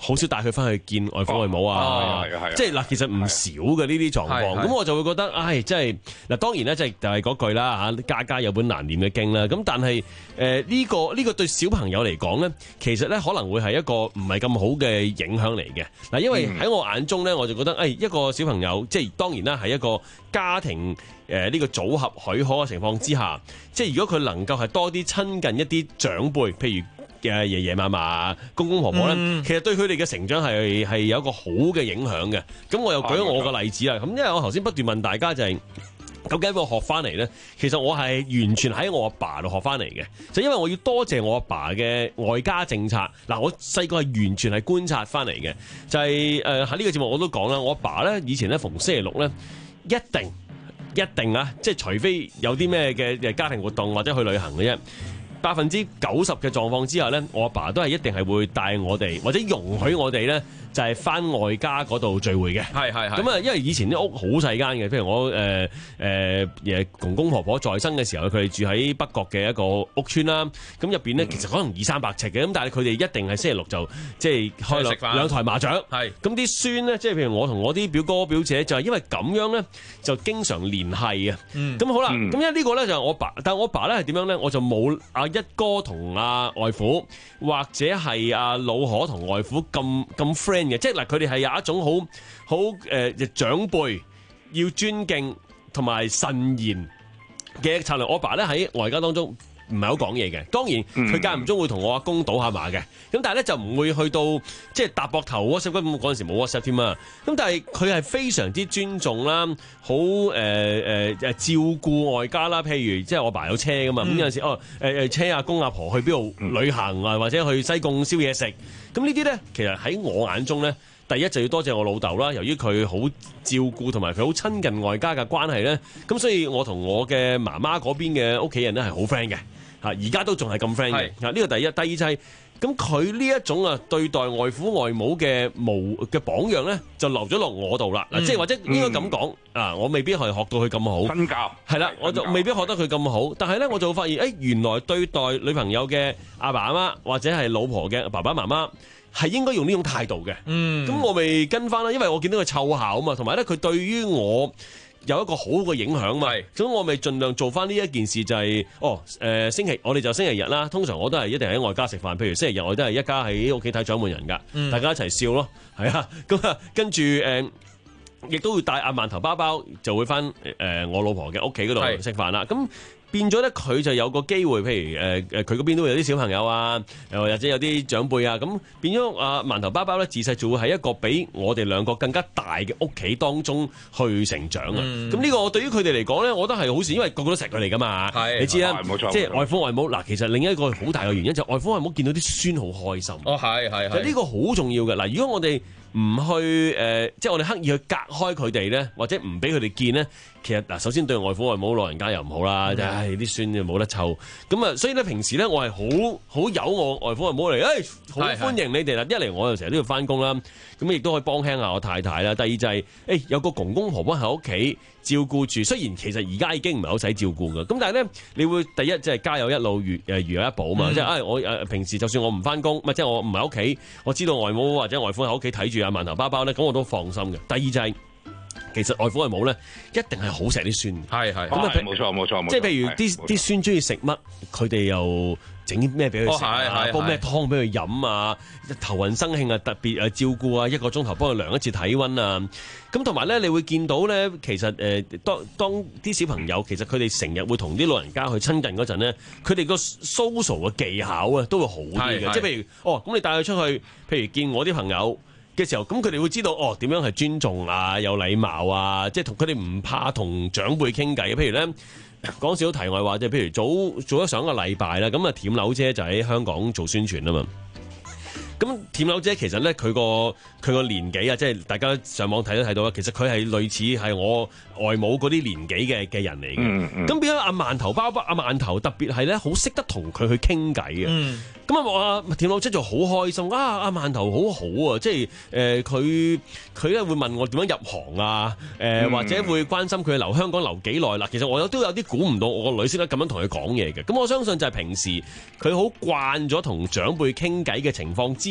好少帶佢翻去見外父外母啊，即係嗱，其實唔少嘅呢啲狀況。咁我就會覺得，唉，真係嗱，當然咧，即係就係嗰句啦嚇，家家有本難念嘅經啦。咁但係誒呢個呢個對小朋友嚟講咧，其實咧可能會係一個唔係咁好嘅影響嚟嘅嗱，因為喺我眼中咧，我就覺得誒一個小朋友，即係當然啦，係一個家庭誒呢個組合許可嘅情況之下，即係如果佢能夠係多啲親近一啲長輩，譬如嘅爺爺嫲嫲、公公婆婆咧，嗯、其實對佢哋嘅成長係係有一個好嘅影響嘅。咁我又舉咗我個例子啦。咁因為我頭先不斷問大家就係、是、究竟我學翻嚟咧，其實我係完全喺我阿爸度學翻嚟嘅。就因為我要多謝我阿爸嘅外家政策。嗱，我細個係完全係觀察翻嚟嘅。就係誒喺呢個節目我都講啦，我阿爸咧以前咧逢星期六咧一定一定啊，即係除非有啲咩嘅家庭活動或者去旅行嘅啫。百分之九十嘅狀況之下咧，我阿爸都係一定係會帶我哋或者容許我哋咧，就係翻外家嗰度聚會嘅。係係係。咁啊，因為以前啲屋好細間嘅，譬如我誒誒誒公公婆婆在生嘅時候，佢哋住喺北角嘅一個屋邨啦。咁入邊咧，其實可能二三百尺嘅，咁但係佢哋一定係星期六就即係開兩兩台麻雀。係。咁啲孫咧，即係譬如我同我啲表哥表姐，就係因為咁樣咧，就經常聯繫啊。嗯。咁好啦，咁、嗯、因為呢個咧就係我爸，但係我爸咧係點樣咧？我就冇阿一哥同阿外父，或者係阿老可同外父咁咁 friend 嘅，即係嗱，佢哋係有一種好好誒長輩要尊敬同埋慎言嘅策略。我爸咧喺外家當中唔係好講嘢嘅，當然佢間唔中會同我阿公賭下馬嘅，咁但係咧就唔會去到即係搭膊頭 WhatsApp 咁，嗰陣時冇 WhatsApp 添啊。咁但係佢係非常之尊重啦，好誒誒誒照顧外家啦。譬如即係我爸有車噶嘛，咁、嗯、有陣時哦誒誒車阿公阿婆去邊度旅行啊，或者去西貢燒嘢食，咁呢啲咧其實喺我眼中咧，第一就要多謝我老豆啦。由於佢好照顧同埋佢好親近外家嘅關係咧，咁所以我同我嘅媽媽嗰邊嘅屋企人咧係好 friend 嘅。嚇，而家都仲係咁 friend 嘅。嚇，呢個第一，第二就係咁佢呢一種啊對待外父外母嘅模嘅榜樣咧，就留咗落我度啦。嗱、嗯，即係或者應該咁講啊，我未必係學到佢咁好。身教係啦，我就未必學得佢咁好。但係咧，我就會發現，誒、欸、原來對待女朋友嘅阿爸阿媽或者係老婆嘅爸爸媽媽係應該用呢種態度嘅。嗯，咁我咪跟翻啦，因為我見到佢湊效啊嘛，同埋咧佢對於我有一個好嘅影響嘛，咁我咪盡量做翻呢一件事，就係、是、哦誒、呃、星期我哋就星期日啦，通常我都係一定喺外家食飯，譬如星期日我哋都係一家喺屋企睇獎門人噶、嗯，大家一齊笑咯，係啊，咁啊跟住誒亦都會帶阿饅頭包包就會翻誒、呃、我老婆嘅屋企嗰度食飯啦，咁。變咗咧，佢就有個機會，譬如誒誒，佢嗰邊都會有啲小朋友啊，又或者有啲長輩啊，咁變咗啊，饅頭包包咧，自細就會喺一個比我哋兩個更加大嘅屋企當中去成長啊。咁、嗯、呢個對於佢哋嚟講咧，我覺得係好事，因為個個都錫佢嚟噶嘛。係，你知啦，冇錯，即係外父外母嗱。其實另一個好大嘅原因就係外父外母見到啲孫好開心。哦，係係係。呢個好重要嘅嗱，如果我哋唔去誒、呃，即係我哋刻意去隔開佢哋咧，或者唔俾佢哋見咧。其實嗱，首先對外父外母老人家又唔好啦，就係啲孫就冇得湊，咁啊，所以咧平時咧我係好好有我外父外母嚟，誒好歡迎你哋啦。一嚟我又成日都要翻工啦，咁亦都可以幫輕下我太太啦。第二就係、是、誒有個公公婆婆喺屋企照顧住，雖然其實而家已經唔係好使照顧㗎，咁但係咧你會第一即係家有一老如誒如有一寶嘛，即係誒我誒平時就算我唔翻工，咪即係我唔喺屋企，我知道外母或者外父喺屋企睇住阿饅頭包包咧，咁我都放心嘅。第二就係、是。其實外父外母咧，一定係好錫啲孫，係係咁啊，冇錯冇錯，即係譬如啲啲孫中意食乜，佢哋又整咩俾佢食啊，煲咩湯俾佢飲啊，頭暈身㷫啊，特別誒照顧啊，一個鐘頭幫佢量一次體溫啊，咁同埋咧，你會見到咧，其實誒、呃、當當啲小朋友其實佢哋成日會同啲老人家去親近嗰陣咧，佢哋個 social 嘅技巧啊都會好啲嘅，即係譬如哦，咁你帶佢出去，譬如見我啲朋友嘅時候，咁佢哋會知道哦點樣係尊重啊，有禮貌啊，即係同佢哋唔怕同長輩傾偈。譬如咧講少題外話，即係譬如早做咗上一個禮拜啦，咁啊舔樓姐就喺香港做宣傳啊嘛。咁舔樓姐其實咧佢個佢個年紀啊，即係大家上網睇都睇到啦。其實佢係類似係我外母嗰啲年紀嘅嘅人嚟嘅。咁、嗯嗯、變咗阿饅頭包包，阿饅頭特別係咧好識得同佢去傾偈嘅。咁啊阿舔樓姐就好開心啊！阿饅頭好好啊，即係誒佢佢咧會問我點樣入行啊？誒、呃嗯、或者會關心佢留香港留幾耐啦。其實我有都有啲估唔到我個女識得咁樣同佢講嘢嘅。咁我相信就係平時佢好慣咗同長輩傾偈嘅情況之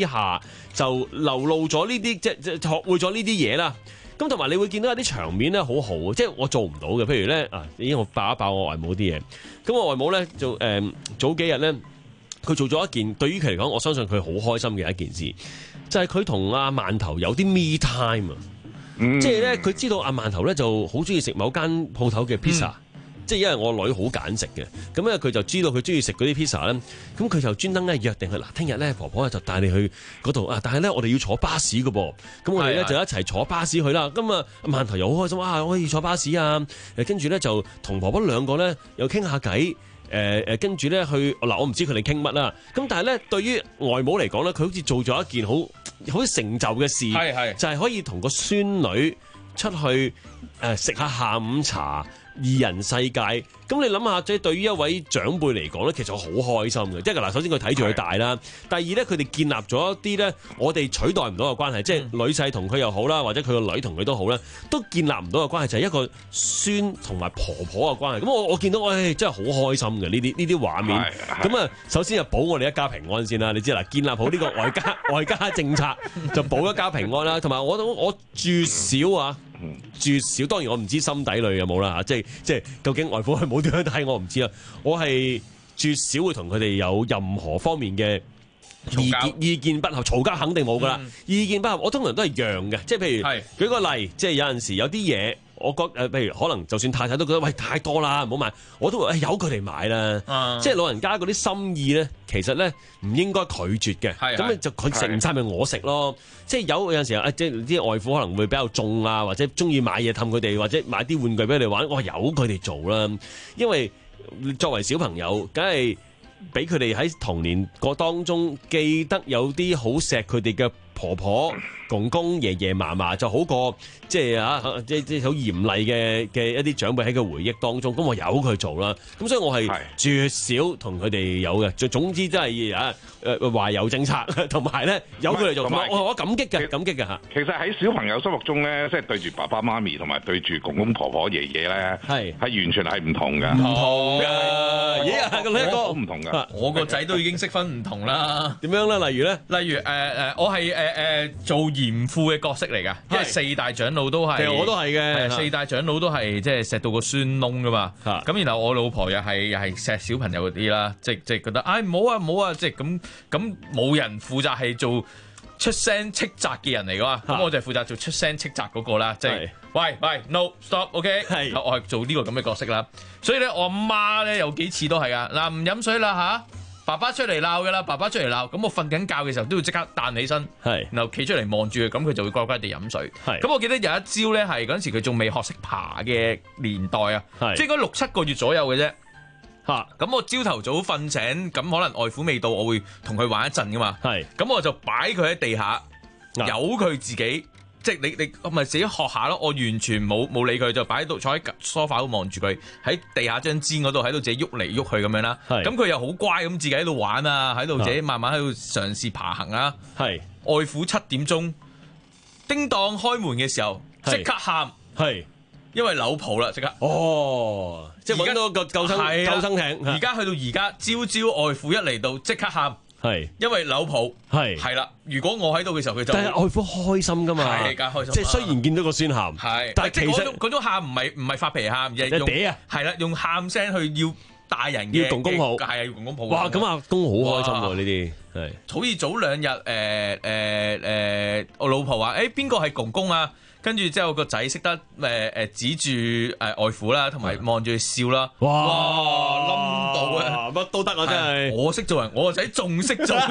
下就流露咗呢啲，即係即係學會咗呢啲嘢啦。咁同埋你會見到有啲場面咧好好，即係我做唔到嘅。譬如咧啊，已經我爆一爆我外母啲嘢。咁我外母咧就誒、呃、早幾日咧，佢做咗一件對於佢嚟講，我相信佢好開心嘅一件事，就係佢同阿饅頭有啲 me time 啊、嗯。即係咧，佢知道阿饅頭咧就好中意食某間鋪頭嘅 pizza。嗯即係因為我女好揀食嘅，咁咧佢就知道佢中意食嗰啲 pizza 咧，咁佢就專登咧約定佢嗱，聽日咧婆婆就帶你去嗰度啊，但係咧我哋要坐巴士㗎噃，咁我哋咧就一齊坐巴士去啦。咁啊饅頭又好開心啊，可以坐巴士啊，誒跟住咧就同婆婆兩個咧又傾下偈，誒誒跟住咧去嗱，我唔知佢哋傾乜啦，咁但係咧對於外母嚟講咧，佢好似做咗一件好好成就嘅事，係係就係可以同個孫女出去誒食下下午茶。二人世界，咁你諗下，即係對於一位長輩嚟講咧，其實好開心嘅。即係嗱，首先佢睇住佢大啦，第二咧佢哋建立咗一啲咧我哋取代唔到嘅關係，即係女婿同佢又好啦，或者佢個女同佢都好啦，都建立唔到嘅關係，就係一個孫同埋婆婆嘅關係。咁我我見到，誒、哎、真係好開心嘅呢啲呢啲畫面。咁啊，首先就保我哋一家平安先啦。你知啦，建立好呢個外家外家政策，就保一家平安啦。同埋我都我住少啊。住少，當然我唔知心底裏有冇啦嚇，即係即係究竟外父係冇點樣睇我唔知啦。我係住少會同佢哋有任何方面嘅意見意見不合，嘈交肯定冇噶啦。意見不合，我通常都係讓嘅，即係譬如舉個例，即係有陣時有啲嘢。我覺誒，譬如可能就算太太都覺得喂太多啦，唔好買，我都話誒由佢哋買啦。Uh, 即係老人家嗰啲心意咧，其實咧唔應該拒絕嘅。咁你就佢食唔晒咪我食咯。即係有有陣時候，即係啲外父可能會比較重啊，或者中意買嘢氹佢哋，或者買啲玩具俾佢哋玩，我由佢哋做啦。因為作為小朋友，梗係俾佢哋喺童年個當中記得有啲好錫佢哋嘅婆婆、公公、爺爺、嫲嫲就好過即係啊，即即好嚴厲嘅嘅一啲長輩喺佢回憶當中，咁我由佢做啦。咁所以我係絕少同佢哋有嘅。就總之真係啊誒話有政策，同埋咧由佢哋做。我我感激嘅，感激嘅嚇。 其實喺小朋友心目中咧，即係對住爸爸媽咪同埋對住公公婆婆、爺爺咧，係係完全係唔同嘅。唔同嘅，咦係咁呢個好唔同嘅。 我個仔都已經識分唔同啦。 點樣咧？例如咧？ 例如誒誒，我係誒誒做嚴父嘅角色嚟㗎，因為四大長老都係， 其實我都係嘅， 四大長老都係即係錫到個孫窿㗎嘛。咁然後我老婆又係又係錫小朋友嗰啲啦，即即係覺得唉唔好啊唔好啊，即係咁咁冇人負責係做出聲斥責嘅人嚟㗎嘛，咁我就係負責做出聲斥責嗰個啦，即係喂喂 no stop，ok，係我係做呢個咁嘅角色啦。所以咧我阿媽咧有幾次都係啊，嗱唔飲水啦嚇。爸爸出嚟鬧㗎啦，爸爸出嚟鬧，咁我瞓緊覺嘅時候都要即刻彈起身，然後企出嚟望住佢，咁佢就會乖乖地飲水。咁我記得有一朝咧，係嗰陣時佢仲未學識爬嘅年代啊，即係應該六七個月左右嘅啫。嚇，咁我朝頭早瞓醒，咁可能外父未到，我會同佢玩一陣㗎嘛。咁我就擺佢喺地下，由佢自己。即係你你咪自己學下咯，我完全冇冇理佢，就擺喺度坐喺梳化度望住佢喺地下張氈嗰度喺度自己喐嚟喐去咁樣啦。咁佢又好乖咁自己喺度玩啊，喺度自己慢慢喺度嘗試爬行啊。係外父七點鐘叮當開門嘅時候即刻喊，係因為扭抱啦即刻。哦，即係揾到個救生救生艇。而家去到而家朝朝外父一嚟到即刻喊。係，因為扭抱係係啦。如果我喺度嘅時候，佢就但係外父開心噶嘛，係梗開心。即係雖然見到個孫喊，係，但係其實嗰種喊唔係唔係發脾喊，而係用係啦，用喊聲去要大人嘅，要公公抱，係啊，要公公抱。哇，咁阿公好開心喎呢啲，係。好似早兩日誒誒誒，我老婆話誒邊個係公公啊？跟住之後個仔識得誒誒指住誒外父啦，同埋望住佢笑啦。哇！冧到啊！乜都得啊！真係我識做人，我個仔仲識做人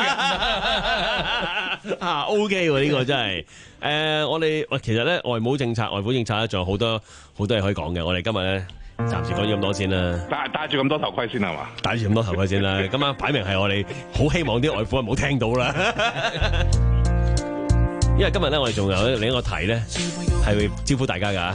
啊！OK 喎，呢個真係誒，我哋喂其實咧外母政策、外父政策咧，仲有好多好多嘢可以講嘅。我哋今日咧暫時講咗咁多先啦。戴戴住咁多頭盔先係嘛？戴住咁多頭盔先啦。今晚擺明係我哋好希望啲外父唔好聽到啦。因為今日咧，我哋仲有另一個題咧，係會招呼大家噶。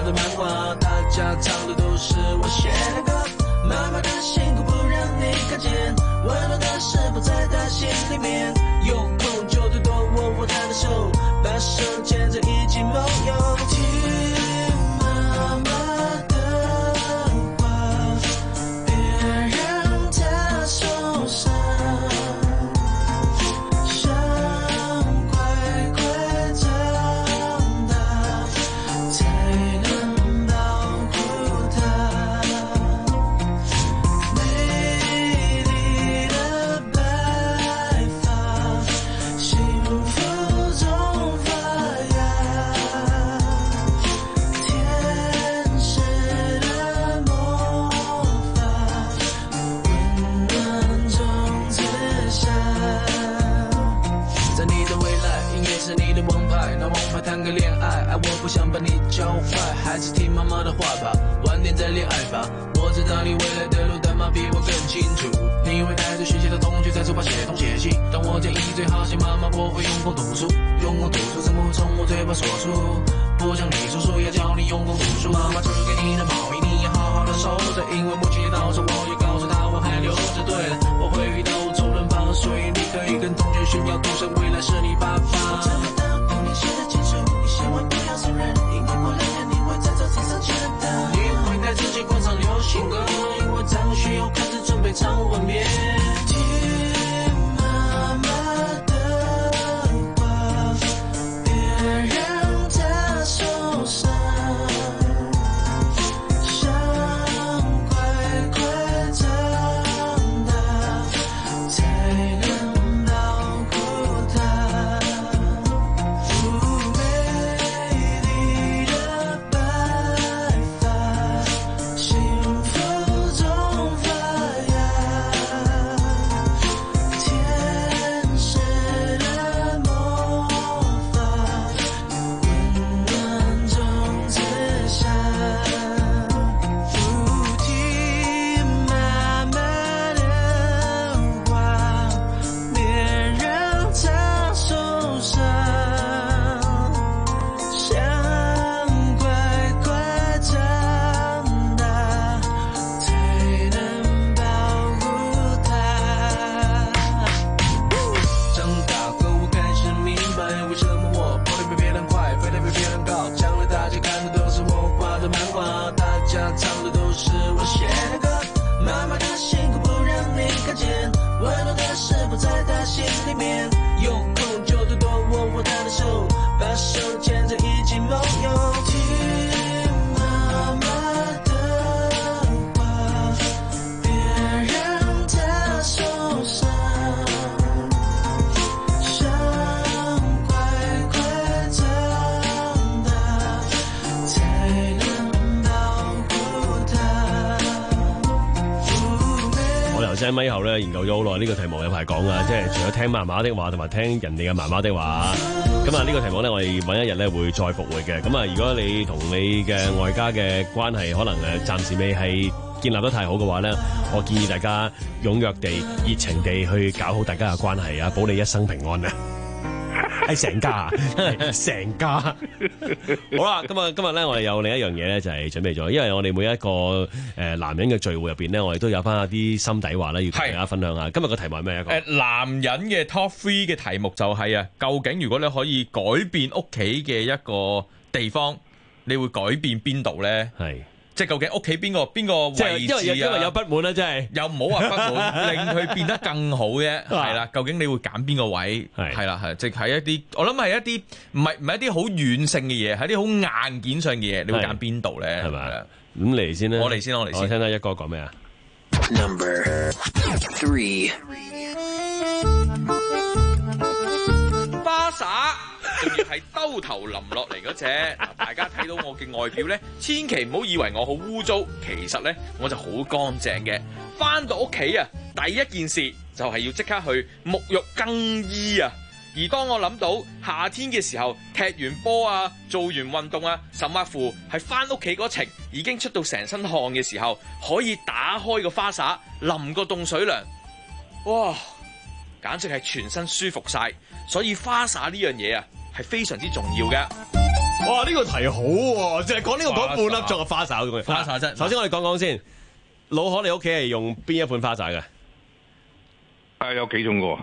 的漫畫，大家唱的都是我寫的歌。媽媽的辛苦不讓你看見，溫暖的事不在她心裡面。有空就多多握握她的手，把手牽着一起夢遊。聽媽媽的話，別讓她受傷。談個戀愛，愛我不想把你教壞，還是聽媽媽的話吧，晚點再戀愛吧。我知道你未來的路，但媽比我更清楚。你會帶着學習的同學在手把寫東寫西，當我建議最好寫媽媽，我會用功讀書，用功讀書怎麼會從我嘴巴說出？不像你叔叔要教你用功讀書，媽媽只給你的毛衣，你要好好的收着，因為母親節到時，我也告訴她我還留着。對了，我會遇到周潤發，所以你可以跟同學炫耀，賭神未來是你爸爸。寫的情書，你千萬不要送人，因為過兩天你會再走地上見到。你會帶自己觀賞流行歌，因為咱們需要開始準備唱吻別。聽媽媽的話，別讓她受傷，想快快長大，才能保護她。 喺咪後咧研究咗好耐，呢個題目有排講啊！即係除咗聽媽媽的話，同埋聽人哋嘅媽媽的話。咁啊，呢個題目咧，我哋揾一日咧會再復會嘅。咁啊，如果你同你嘅外家嘅關係可能誒暫時未係建立得太好嘅話咧，我建議大家踴躍地、熱情地去搞好大家嘅關係啊，保你一生平安啊！係成家，成家。好啦，咁啊，今日咧，我哋有另一樣嘢咧，就係準備咗，因為我哋每一個誒男人嘅聚會入邊咧，我哋都有翻一啲心底話咧，要同大家分享下。今日個題目係咩一個？ 誒，男人嘅 top three 嘅題目就係啊，究竟如果你可以改變屋企嘅一個地方，你會改變邊度咧？係。即係究竟屋企邊個邊個位置啊？因為因為有不滿啦，真係又唔好話不滿，令佢變得更好啫。係啦，究竟你會揀邊個位？係係啦，係即係一啲，我諗係一啲唔係唔係一啲好軟性嘅嘢，係啲好硬件上嘅嘢，你會揀邊度咧？係咪？ 咁嚟先啦， 我嚟先，我嚟先。 我聽下一哥講咩啊 ？Number three， 花灑。仲要係兜頭淋落嚟嗰隻，大家睇到我嘅外表呢，千祈唔好以為我好污糟，其實呢，我就好乾淨嘅。返到屋企啊，第一件事就係要即刻去沐浴更衣啊。而當我諗到夏天嘅時候，踢完波啊，做完運動啊，甚至乎係返屋企嗰程已經出到成身汗嘅時候，可以打開個花灑淋個凍水涼，哇！簡直係全身舒服晒。所以花灑呢樣嘢啊，係非常之重要嘅。 哇！呢、這個題好喎，就係講呢個講半粒鐘嘅花灑咁嘅。 花灑啫。 首先我哋講講先，老可你屋企係用邊一款花灑嘅？ 誒有幾種嘅喎。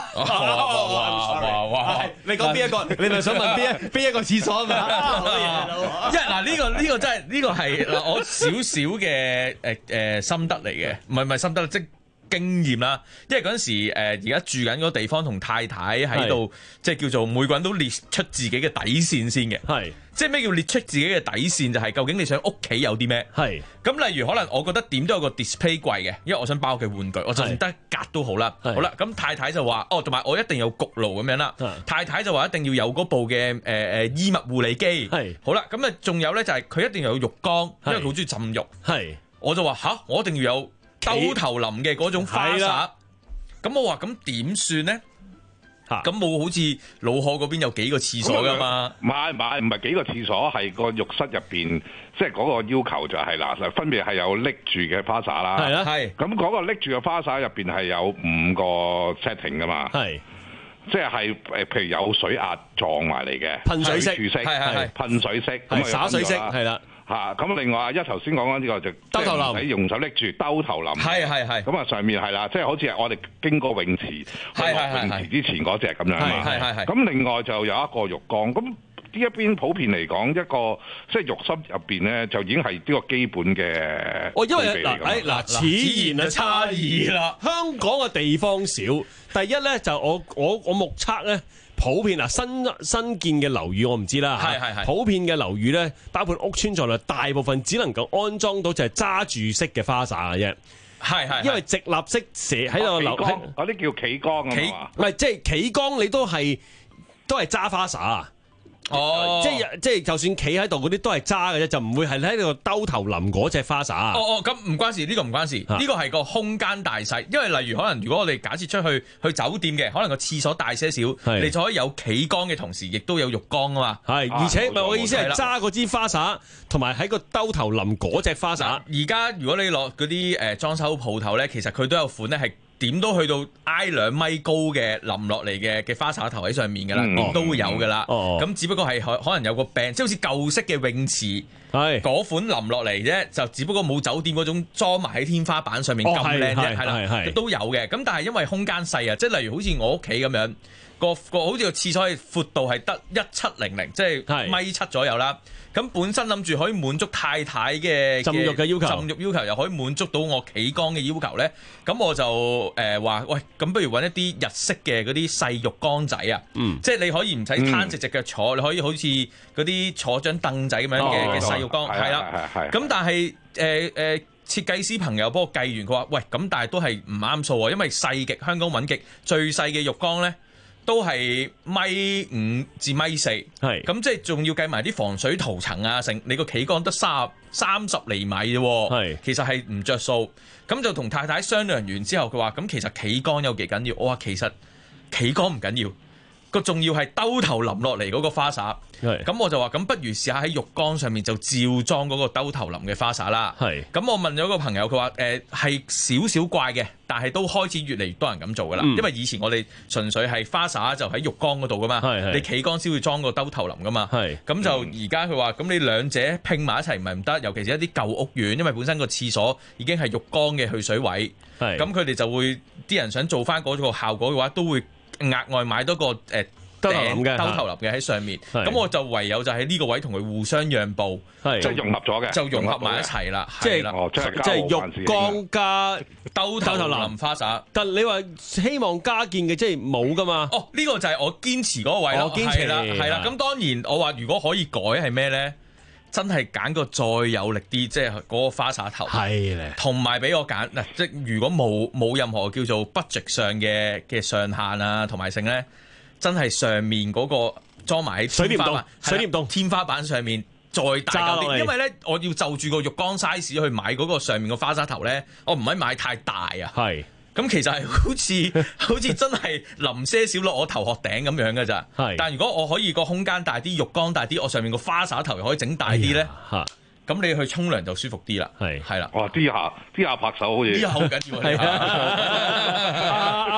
哇哇！你講邊一個？你咪想問邊一邊一個廁所啊嘛？ 因為嗱呢個呢、這個真係呢、這個係嗱我少少嘅誒誒心得嚟嘅，唔係唔係心得即。經驗啦，因為嗰陣時誒而家住緊嗰個地方同太太喺度，即係叫做每個人都列出自己嘅底線先嘅。係，即係咩叫列出自己嘅底線？就係、是、究竟你想屋企有啲咩？係。咁例如可能我覺得點都有個 display 櫃嘅，因為我想包嘅玩具，我就算得格都好啦。好啦，咁太太就話哦，同埋我一定有焗爐咁樣啦。太太就話一定要有嗰部嘅誒誒衣物護理機。係。好啦，咁啊仲有咧就係佢一定要有浴缸，因為佢好中意浸浴。係。我就話吓，我一定要有兜頭淋嘅嗰種花灑，咁我話咁點算咧？咁冇好似老可嗰邊有幾個廁所噶嘛？ 唔係唔係唔係幾個廁所，係個浴室入邊，即係嗰個要求就係啦，分別係有拎住嘅花灑啦。係啦，係。咁嗰個拎住嘅花灑入邊係有五個 setting 噶嘛？係。即係誒，譬如有水壓撞埋嚟嘅， 噴水式， 係係係，噴水式， 係灑水式，係啦。 嚇！咁另外阿一頭先講緊呢個就兜頭淋，唔使用手拎住兜頭淋。係係係。咁啊上面係啦，即係好似係我哋經過泳池，去泳池之前嗰隻咁樣嘛。係係係。咁另外就有一個浴缸。咁呢一邊普遍嚟講，一個即係浴室入邊咧，就已經係呢個基本嘅。哦，因為嗱誒嗱， 此言啊差異啦。香港嘅地方少，第一咧就我我我目測咧。普遍啊，新新建嘅樓宇我唔知啦，係係係。普遍嘅樓宇咧，包括屋邨在內，大部分只能夠安裝到就係揸住式嘅花灑嘅啫。係係，因為直立式蛇喺度流， 嗰啲叫企缸啊嘛。 唔係，即係企缸，你都係都係揸花灑啊。哦，即係即係，就算企喺度嗰啲都係揸嘅啫，就唔會係喺度兜頭淋嗰隻花灑。 哦哦，咁唔關事，呢、這個唔關事，呢、這個係個空間大細。因為例如可能如果我哋假設出去去酒店嘅，可能個廁所大些少，你就可以有企缸嘅同時，亦都有浴缸啊嘛。係，而且唔係我意思係揸嗰支花灑，同埋喺個兜頭淋嗰隻花灑。而家如果你落嗰啲誒裝修鋪頭咧，其實佢都有款咧係。點都去到挨兩米高嘅淋落嚟嘅嘅花灑頭喺上面㗎啦，點、嗯、都會有㗎啦。咁、哦、只不過係可可能有個病，即係好似舊式嘅泳池嗰款淋落嚟啫，就只不過冇酒店嗰種裝埋喺天花板上面咁靚啫，係啦，都有嘅。咁但係因為空間細啊，即係例如好似我屋企咁樣，個個好似個廁所嘅闊度係得一七零零，即係米七左右啦。咁本身諗住可以滿足太太嘅浸浴嘅要求， 浸浴要求又可以滿足到我企缸嘅要求咧。咁我就誒話、呃，喂，咁不如揾一啲日式嘅嗰啲細浴缸仔啊，嗯、即係你可以唔使攤直隻腳坐，嗯、你可以好似嗰啲坐張凳仔咁樣嘅嘅細浴缸，係啦。咁但係誒誒設計師朋友幫我計完，佢話喂，咁但係都係唔啱數喎，因為細極香港揾極最細嘅浴缸咧。都係米五至米四，係咁即係仲要計埋啲防水塗層啊，成你個企缸得三三十厘米啫，係其實係唔着數。咁就同太太商量完之後，佢話咁其實企缸有幾緊要？我話其實企缸唔緊要，個重要係兜頭淋落嚟嗰個花灑。咁我就話咁不如試下喺浴缸上面就照裝嗰個兜頭淋嘅花灑啦。係咁我問咗個朋友，佢話誒係少少怪嘅，但係都開始越嚟越多人咁做噶啦。嗯、因為以前我哋純粹係花灑就喺浴缸嗰度噶嘛，你企缸先會裝個兜頭淋噶嘛。咁就而家佢話咁你兩者拼埋一齊唔係唔得，尤其是一啲舊屋苑，因為本身個廁所已經係浴缸嘅去水位，咁佢哋就會啲人想做翻嗰個效果嘅話，都會額外買多個誒。呃兜頭淋嘅，兜頭淋嘅喺上面，咁我就唯有就喺呢個位同佢互相讓步， 即係融合咗嘅， 就融合埋一齊啦， 即係即係浴缸加兜頭淋花灑。但你話希望加建嘅，即係冇噶嘛？ 哦，呢個就係我堅持嗰個位咯，係啦，係啦。咁當然我話如果可以改係咩咧？真係揀個再有力啲，即係嗰個花灑頭，係咧，同埋俾我揀嗱，即係如果冇冇任何叫做 budget 上嘅嘅上限啊，同埋剩咧。真係上面嗰個裝埋喺天花板，水簾洞天花板上面再大啲，因為咧我要就住個浴缸 size 去買嗰個上面個花灑頭咧，我唔可以買太大啊。係，咁其實係好似好似真係淋些少落我頭殼頂咁樣嘅咋。係，但如果我可以個空間大啲，浴缸大啲，我上面個花灑頭又可以整大啲咧。嚇、哎！咁你去沖涼就舒服啲啦，係係啦。 哇！啲下啲下拍手好似， 啲下好緊要啊！ 阿阿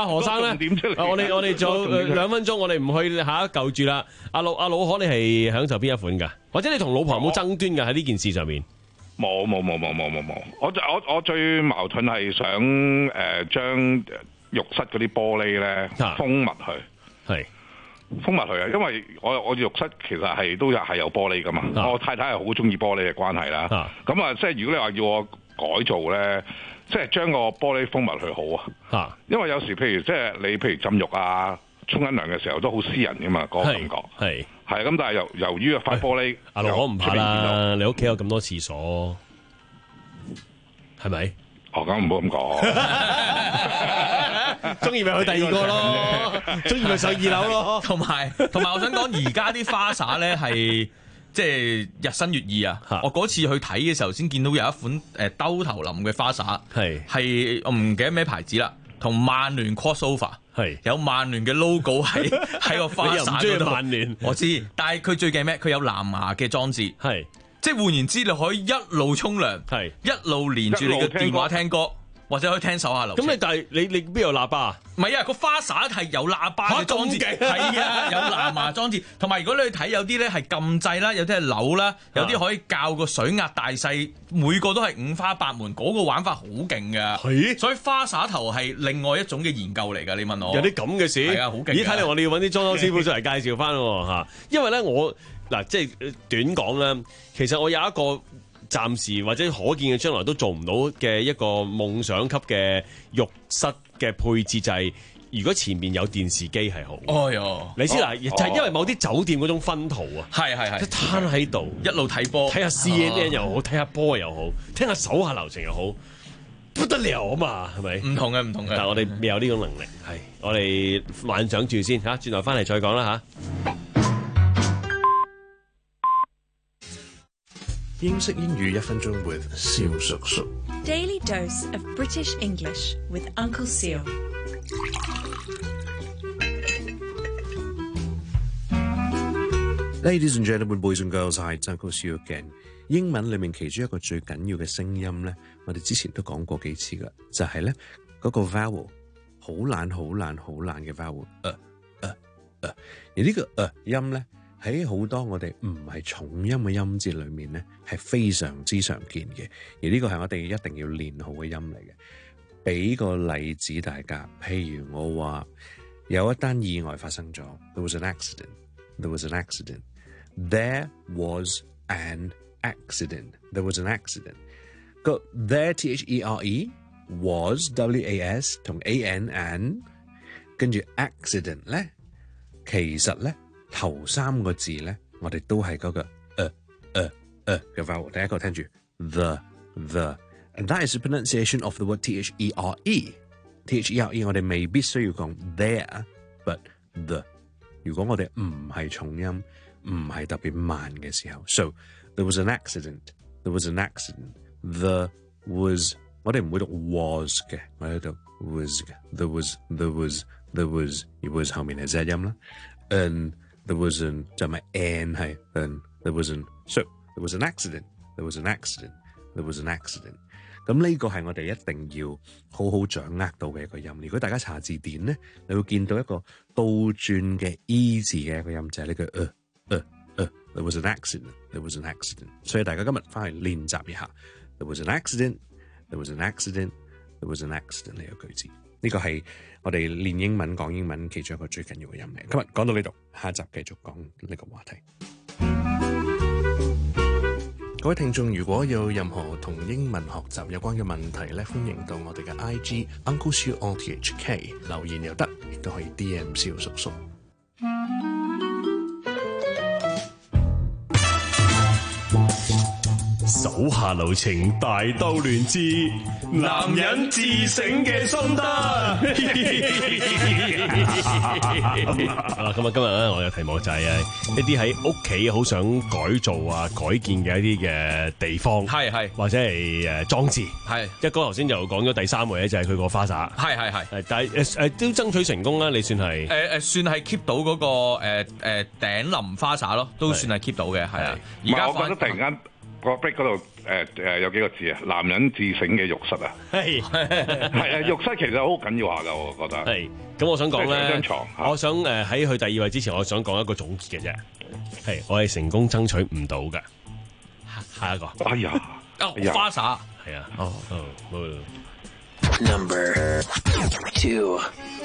何生咧，我哋我哋仲有兩分鐘，我哋唔去下一嚿住啦。阿老阿老可，你係享受邊一款㗎？或者你同老婆有冇爭端㗎喺呢件事上面？ 冇冇冇冇冇冇冇，我我我最矛盾係想誒將浴室嗰啲玻璃咧封密佢，係封密佢啊！因為我我浴室其實係都有係有玻璃㗎嘛，啊、我太太係好中意玻璃嘅關係啦。咁啊，即係如果你話要我改造咧，即係將個玻璃封密佢好啊。啊，因為有時譬如即係你譬如浸浴啊、沖緊涼嘅時候都好私人㗎嘛，嗰、嗰個感覺係係咁，但係由由於塊玻璃， 阿老可唔怕啦，你屋企有咁多廁所，係咪？ 哦，咁唔好咁講，中意咪去第二個咯，中意咪上二樓咯。 同埋同埋，我想講而家啲花灑咧係即係日新月異啊！我嗰次去睇嘅時候，先見到有一款誒兜頭淋嘅花灑，係係我唔記得咩牌子啦，同曼聯 crossover。係有曼聯嘅 logo 喺喺個花灑嗰度。曼聯我知，但係佢最勁咩？佢有藍牙嘅裝置，係即係換言之，你可以一路沖涼，係一路連住你嘅電話聽歌，或者可以聽手下留情。 咁你但係你你邊有喇叭啊？ 唔係啊，個花灑係有喇叭嘅裝置，係啊，有藍牙裝置。同埋如果你去睇有啲咧係撳掣啦，有啲係扭啦，有啲可以校個水壓大細，每個都係五花八門，嗰、嗰個玩法好勁㗎。係，所以花灑頭係另外一種嘅研究嚟㗎。你問我有啲咁嘅事？係啊，好勁。咦，睇嚟我哋要揾啲裝修師傅出嚟介紹翻喎嚇。因為咧我嗱即係短講啦，其實我有一個暫時或者可見嘅將來都做唔到嘅一個夢想級嘅浴室嘅配置，就係如果前面有電視機係好。哦喲，你知嗱，就係因為某啲酒店嗰種薰陶啊，係係係，即係攤喺度一路睇波， 睇下 C N N 又好，睇下波又好，聽下手下留情又好，不得了啊嘛，係咪？ 唔同嘅唔同嘅， 但係我哋未有呢種能力，係我哋幻想住先嚇，轉頭翻嚟再講啦嚇。 英式英語一分鐘 with 蕭叔叔。 Daily dose of British English with Uncle Seal。 Ladies and gentlemen, boys and girls, hi, it's Uncle Seal again。英文裏面其中一個最緊要嘅聲音咧，我哋之前都講過幾次噶，就係咧嗰個 vowel 好懶、好懶、好懶嘅 vowel，呃呃呃，而呢個呃音咧。喺好多我哋唔係重音嘅音節裏面咧，係非常之常見嘅。而呢個係我哋一定要練好嘅音嚟嘅。俾個例子大家，譬如我話有一單意外發生咗 ，there was an accident. There was an accident. There was an accident. There was an accident. 個 there T H E R E was W A S 同 A N N， 跟住 accident 咧，其實咧。頭三個字咧，我哋都係嗰個呃呃呃嘅 vowel。第一個聽住 the the，and that is the pronunciation of the word T H E R E。T H E R E 我哋未必需要講 there，but the。如果我哋唔係重音，唔係特別慢嘅時候 ，so there was an accident，there was an accident，the was 我哋唔會讀 was 嘅，我哋讀 was 嘅 ，there was，there was，there was，it was 後面係 z 音啦 ，and there wasn't 就咪 n 係 and there wasn't so there was an accident there was an accident there was an accident 咁呢個係我哋一定要好好掌握到嘅一個音。如果大家查字典咧，你會見到一個倒轉嘅 e 字嘅一個音，就係呢個呃呃呃 there was an accident there was an accident。所以大家今日翻嚟練習一下 there was an accident there was an accident there was an accident 呢個句子。呢個係我哋練英文講英文其中一個最緊要嘅音嚟。今日講到呢度，下集繼續講呢個話題。各位聽眾，如果有任何同英文學習有關嘅問題咧，歡迎到我哋嘅 I G Uncle Siu on T H K 留言又得，亦都可以 D M 蕭叔叔。 手下留情，大兜亂之，男人自省嘅心得。 啊，咁啊，今日咧，我嘅題目就係一啲喺屋企好想改造啊、改建嘅一啲嘅地方，係係或者係誒裝置，係一哥頭先又講咗第三位咧，就係佢個花灑，係係係，但係誒誒都爭取成功啦，你算係誒誒算係 keep 到嗰、那個誒誒、呃、頂淋花灑咯，都算係 keep 到嘅，係啊。而家我覺得突然間。 個 break 嗰度誒誒有幾個字啊？男人自省嘅浴室啊，係係啊，浴室其實好緊要下㗎，我覺得。 係，咁我想講咧， 張床， 我想誒喺佢第二位之前，我想講一個總結嘅啫。係，我係成功爭取唔到㗎。下一個， 哎呀， 哦，花灑， 係啊，哦，哦 Number two，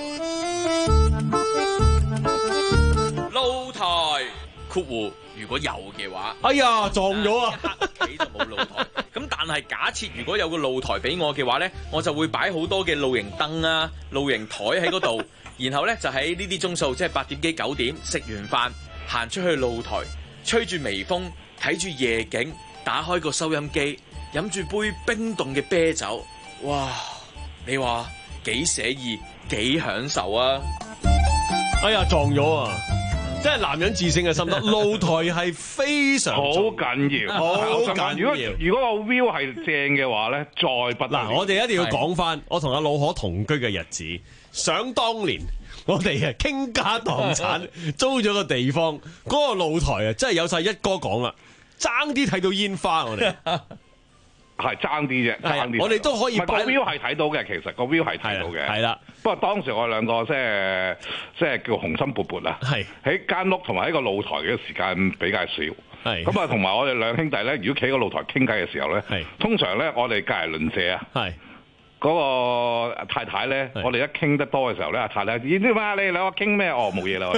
露台括弧如果有嘅話， 哎呀撞咗啊！ 屋企就冇露台，咁但係假設如果有個露台俾我嘅話呢，我就會擺好多嘅露營燈啊、露營台喺嗰度，然後呢，就喺呢啲鐘數，即係八點幾九點食完飯，行出去露台，吹住微風，睇住夜景，打開個收音機，飲住杯冰凍嘅啤酒，哇！你話幾寫意幾享受啊！ 哎呀撞咗啊！即係男人自省嘅心得，露台係非常好緊要，好緊要。如果如果個 view 係正嘅話咧，再不嗱，我哋一定要講翻，我同阿老可同居嘅日子。想當年，我哋啊傾家蕩產租咗個地方，嗰、嗰個露台啊，真係有晒一哥講啦，爭啲睇到煙花我哋。 係爭啲啫，爭啲。 我哋都可以擺。 個 view 係睇到嘅，其實個 view 係睇到嘅。 係啦。 不過當時我哋兩個即係即係叫雄心勃勃啦。係。喺間屋同埋喺個露台嘅時間比較少。係。咁啊，同埋我哋兩兄弟咧，如果企喺個露台傾偈嘅時候咧，通常咧我哋隔離鄰舍啊。係。嗰個太太咧，我哋一傾得多嘅時候咧，阿太太，點知嘛？你哋兩個傾咩？哦，冇嘢啦。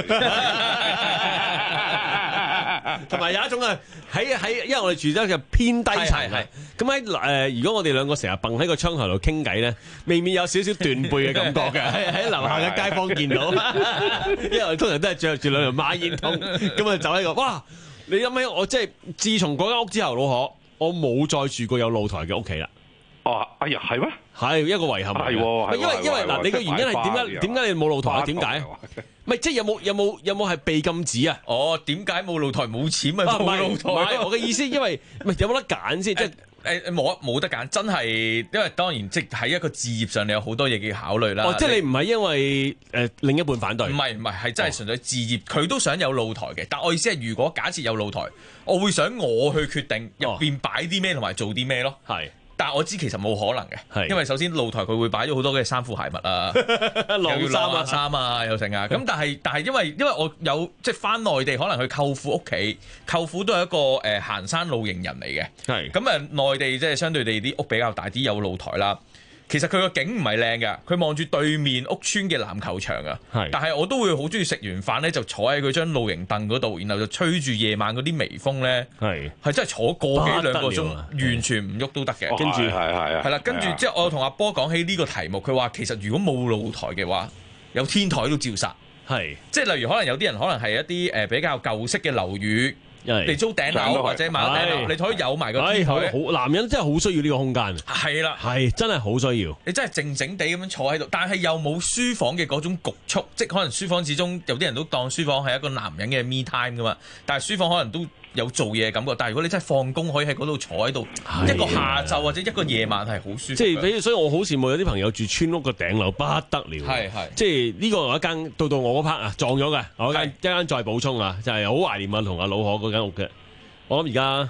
同埋有一種啊，喺喺，因為我哋住得就偏低層嘅，咁喺誒，如果我哋兩個成日蹦喺個窗台度傾偈咧，未免有少少斷背嘅感覺嘅，喺喺樓下嘅街坊見到，因為我通常都係着住兩條孖煙通，咁啊走喺個，哇！你諗起我即係自從嗰間屋之後，老可，我冇再住過有露台嘅屋企啦。 哦，哎呀，係咩？ 係一個遺憾。係喎，因為因為嗱，你個原因係點解？點解你冇露台啊？點解？唔係，即係有冇有冇有冇係被禁止啊？ 哦，點解冇露台？冇錢咪冇露台。 唔係，我嘅意思，因為唔係有冇得揀先？即係誒冇冇得揀，真係因為當然即係喺一個置業上，你有好多嘢要考慮啦。 哦，即係你唔係因為誒另一半反對？ 唔係唔係，係真係純粹置業，佢都想有露台嘅。但我意思係，如果假設有露台，我會想我去決定入邊擺啲咩同埋做啲咩咯。係。但係我知其實冇可能嘅，因為首先露台佢會擺咗好多嘅衫褲鞋襪啊，晾衫啊、衫啊又成啊。咁但係但係因為因為我有即係翻內地，可能去舅父屋企，舅父都係一個誒、呃、行山露營人嚟嘅。係咁啊，內地即係相對地啲屋比較大啲，有露台啦。其實佢個景唔係靚㗎，佢望住對面屋村嘅籃球場啊。係，但係我都會好中意食完飯咧，就坐喺佢張露營凳嗰度，然後就吹住夜晚嗰啲微風咧。係，係真係坐個幾兩個鐘，完全唔喐都得嘅。跟住係係啊，係啦，跟住即係我同阿波講起呢個題目，佢話其實如果冇露台嘅話，有天台都照殺。係，即係例如可能有啲人可能係一啲誒比較舊式嘅樓宇。你租頂樓或者買頂樓，你可以有埋個天台。 好，男人真係好需要呢個空間。係啦， 係真係好需要。 你真係靜靜地咁樣坐喺度，但係又冇書房嘅嗰種局促，即係可能書房始終有啲人都當書房係一個男人嘅 me time 噶嘛，但係書房可能都有做嘢嘅感覺。但係如果你真係放工可以喺嗰度坐喺度，一個下晝或者一個夜晚係好舒服。 即係所以我好羨慕有啲朋友住村屋個頂樓不得了。係係，即係呢個我一間到到我嗰 part 啊撞咗嘅，我間一間再補充啊，就係好懷念啊同阿老可嗰間屋嘅。我諗而家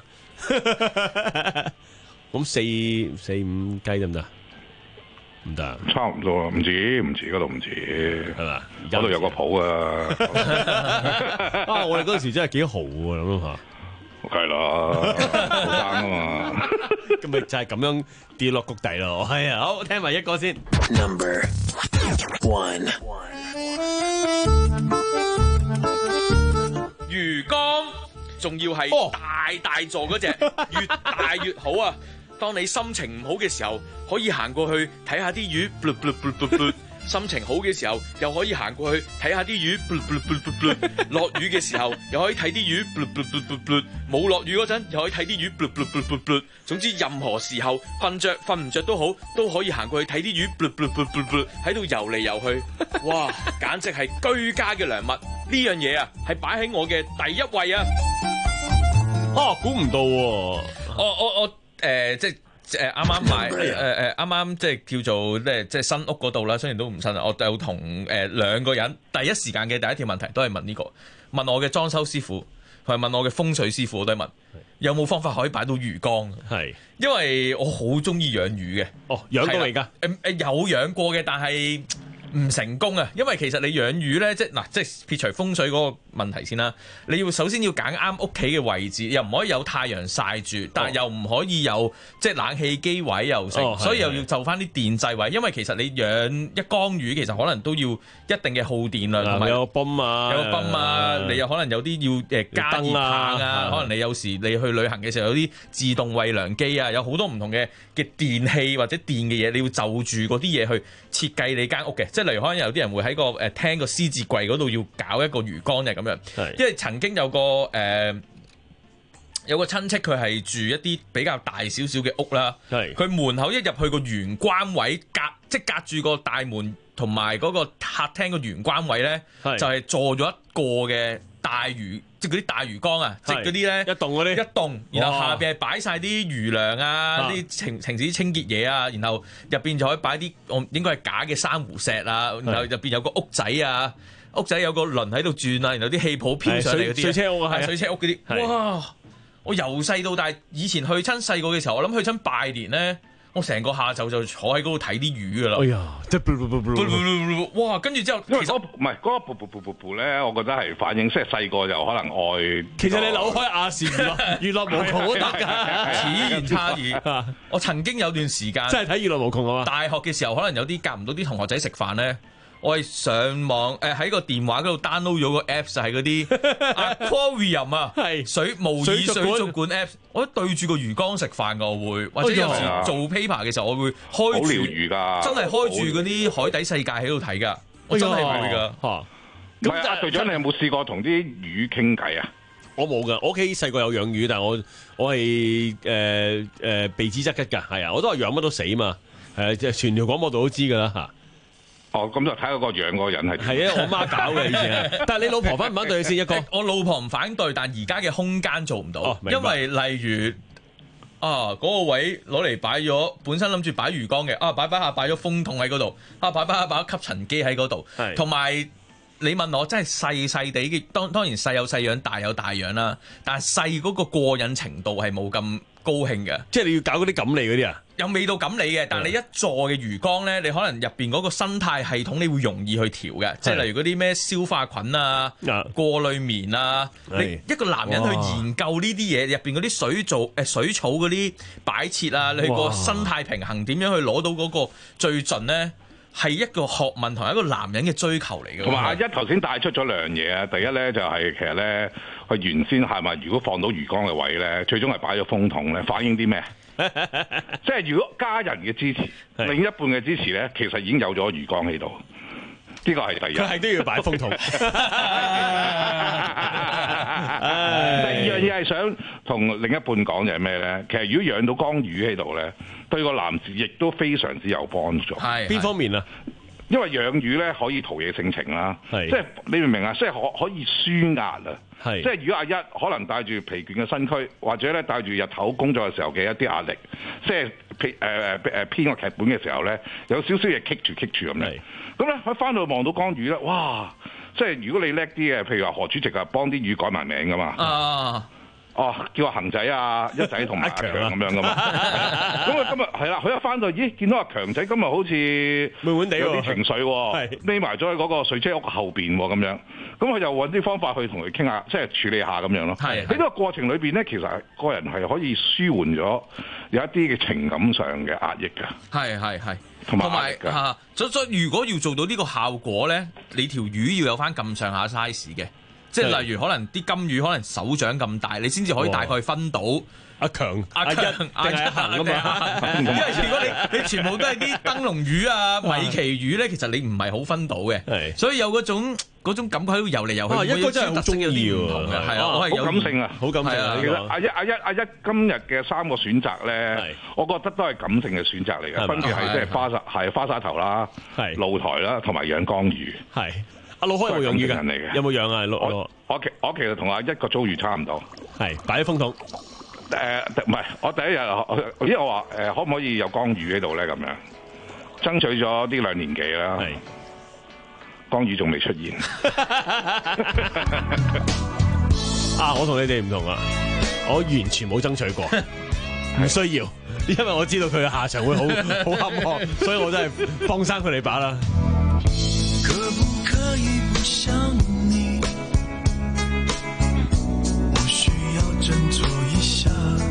咁四四五雞得唔得？唔得， 差唔多，唔止唔止嗰度唔止，係嘛？嗰度有個鋪啊！ 啊，我哋嗰時真係幾豪啊，諗下， 係啦，好爭啊嘛！ 咁咪就係咁樣跌落谷底咯。係啊，好聽埋一個先。 Number one， 魚缸。仲要係大大座嗰隻，越大越好啊！當你心情唔好嘅時候，可以行過去睇下啲魚，blu blu blu blu blu。心情好嘅時候，又可以行過去睇下啲魚，blu blu blu blu blu。落雨嘅時候，又可以睇啲魚，blu blu blu blu blu。冇落雨嗰陣，又可以睇啲魚，blu blu blu blu blu。總之任何時候瞓着瞓唔着都好，都可以行過去睇啲魚，blu blu blu blu blu。喺度游嚟游去，哇！簡直係居家嘅良物。呢樣嘢啊，係擺喺我嘅第一位啊！ 啊，估唔到喎！ 我我我誒，即係誒啱啱買誒誒啱啱即係叫做咧，即係新屋嗰度啦。雖然都唔新啦，我有同誒兩個人第一時間嘅第一條問題都係問呢個，問我嘅裝修師傅， 同埋問我嘅風水師傅，我都係問有冇方法可以擺到魚缸。係，因為我好中意養魚嘅。哦，養過嚟㗎？誒誒有養過嘅，但係唔成功啊！因為其實你養魚咧，即係嗱，即係撇除風水嗰個問題先啦。你要首先要揀啱屋企嘅位置，又唔可以有太陽曬住，但係又唔可以有即係冷氣機位又成，哦、所以又要就翻啲電掣位。因為其實你養一缸魚，其實可能都要一定嘅耗電量，同埋有個泵啊，有個泵啊，你有可能有啲要誒加熱棒啊，可能你有時你去旅行嘅時候有啲自動餵糧機啊，有好多唔同嘅嘅電器或者電嘅嘢，你要就住嗰啲嘢去設計你間屋嘅，即係例如可能有啲人會喺個誒廳個獅子櫃嗰度要搞一個魚缸嘅咁樣。因為曾經有個誒、呃、有個親戚佢係住一啲比較大少少嘅屋啦，佢門口一入去個玄關位隔即係隔住個大門同埋嗰個客廳個玄關位咧，就係坐咗一個嘅大魚，即係嗰啲大魚缸啊，即係嗰啲咧一棟嗰啲一棟，然後下邊係擺晒啲魚糧啊，啲情情時清潔嘢啊，然後入邊就可以擺啲我應該係假嘅珊瑚石啊，然後入邊有個屋仔啊。屋仔有個輪喺度轉啊，然後啲氣泡飄上嚟嗰啲，水車屋啊，係水車屋嗰啲。哇！我由細到大，以前去親細個嘅時候，我諗去親拜年咧，我成個下晝就坐喺嗰度睇啲魚噶啦。哎呀！即係哇！跟住之後， 因為嗰唔係嗰個噗噗噗噗噗咧，我覺得係反映即係細個就可能愛。 其實你扭開亞視娛樂娛樂無窮都得㗎， 此言差異。我曾經有段時間真係睇娛樂無窮啊嘛！ 大學嘅時候，可能有啲夾唔到啲同學仔食飯咧。我係上網誒喺個電話嗰度 download 咗個 apps 就係嗰啲 aquarium 啊，係水模擬水族館 apps，我對住個魚缸食飯㗎，我會或者有時做 paper 嘅時候，我會開住療癒㗎， 真係開住嗰啲海底世界喺度睇㗎，我真係會㗎嚇。 咁阿隊長，你有冇試過同啲魚傾偈啊？ 我冇㗎，我屋企細個有養魚，但係我我係誒誒避之則吉㗎，係啊，我都係養乜都死嘛，係即係全條廣播道都知㗎啦嚇。 哦，咁就睇下個養嗰個人係點。 係啊，我媽搞嘅以前。但係你老婆反唔反對先一個？ 我老婆唔反對，但而家嘅空間做唔到。哦，因為例如啊，嗰、嗰個位攞嚟擺咗，本身諗住擺魚缸嘅，啊擺擺下擺咗風筒喺嗰度，啊擺擺下擺咗吸塵機喺嗰度，同埋你問我真係細細地嘅，當當然細有細樣，大有大樣啦。但係細嗰個過癮程度係冇咁高興嘅， 即係你要搞嗰啲錦鯉嗰啲啊？ 有味道錦鯉嘅，但係你一座嘅魚缸咧，你可能入邊嗰個生態系統你會容易去調嘅，即係例如嗰啲咩消化菌啊、過濾棉啊，你一個男人去研究呢啲嘢，入邊嗰啲水造誒水草嗰啲擺設啊，你個生態平衡點樣去攞到嗰個最盡咧？係一個學問同一個男人嘅追求嚟嘅。 同埋阿一頭先帶出咗兩樣嘢啊，第一咧就係其實咧，佢原先係咪如果放到魚缸嘅位咧，最終係擺咗風筒咧，反映啲咩？即係如果家人嘅支持，另一半嘅支持咧，其實已經有咗魚缸喺度。呢個係第一。 佢係都要擺風筒。 第二樣嘢係想同另一半講就係咩咧？其實如果養到缸魚喺度咧，對個男士亦都非常之有幫助。 係邊方面啊？ 因為養魚咧可以陶冶性情啦，即係你明唔明啊？即係可可以舒壓啊！即係如果阿一可能帶住疲倦嘅身軀，或者咧帶住日頭工作嘅時候嘅一啲壓力，即係編誒誒誒編個劇本嘅時候咧，有少少嘢棘住棘住咁樣。咁咧佢翻到望到缸魚咧，哇！即係如果你叻啲嘅，譬如話何主席啊，幫啲魚改埋名噶嘛。啊哦，叫阿恒仔啊、一仔同埋阿強咁樣噶嘛。咁啊今日係啦，佢一翻到，咦，見到阿強仔今日好似悶悶地有啲情緒喎，匿埋咗喺嗰個水車屋後邊喎咁樣。咁佢又揾啲方法去同佢傾下，即係處理下咁樣咯。喺呢個過程裏邊咧，其實個人係可以舒緩咗有一啲嘅情感上嘅壓抑㗎。 係係係， 同埋嚇，所所以如果要做到呢個效果咧，你條魚要有翻咁上下 size 嘅。即係例如可能啲金魚可能手掌咁大，你先至可以大概分到阿強、 阿強、阿一行咁嘛。因為如果你你全部都係啲燈籠魚啊、米奇魚咧，其實你唔係好分到嘅。所以有嗰種嗰種感覺喺度游嚟游去。 一個真係好中意喎， 係啊，我係好感性啊， 好感性啊。 其實阿一阿一阿一今日嘅三個選擇咧，我覺得都係感性嘅選擇嚟嘅，分別係即係花灑係花灑頭啦、露台啦，同埋養缸魚。 係。阿老開有冇養魚㗎？ 嚟嘅有冇養啊？ 我我其我其實同阿一個遭遇差唔多， 係擺喺風筒。 誒唔係，我第一日，因為我話誒、呃、可唔可以有缸魚喺度咧？咁樣爭取咗呢兩年幾啦，缸魚仲未出現。 啊，我同你哋唔同啊，我完全冇爭取過，唔需要，因為我知道佢嘅下場會好好坎坷，所以我真係放生佢哋把啦。 可不可以不想你？我需要振作一下。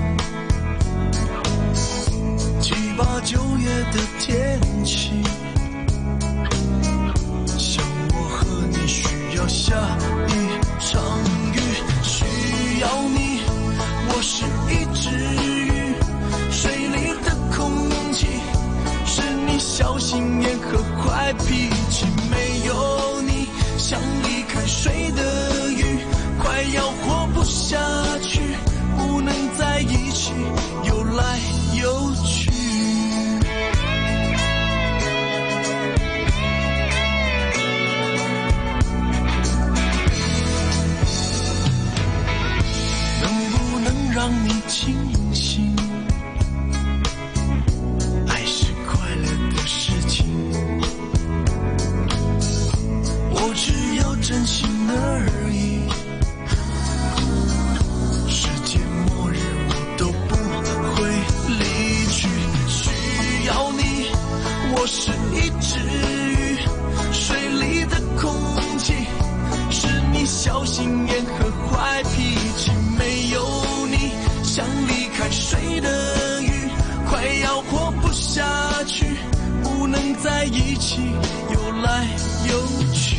七八九月的天氣，像我和你需要下一場雨，需要你。我是一隻魚，水裡的空氣是你小心眼和壞脾氣。沒有你，像離開水的魚，快要活不下去，不能在一起游來游去。讓你清醒，愛是快樂的事情，我只要真心而已，世界末日我都不會離去，需要你，我是一隻魚，水裡的空氣是你小心眼和壞脾氣，沒有像離開水的魚，快要活不下去，不能在一起游來游去。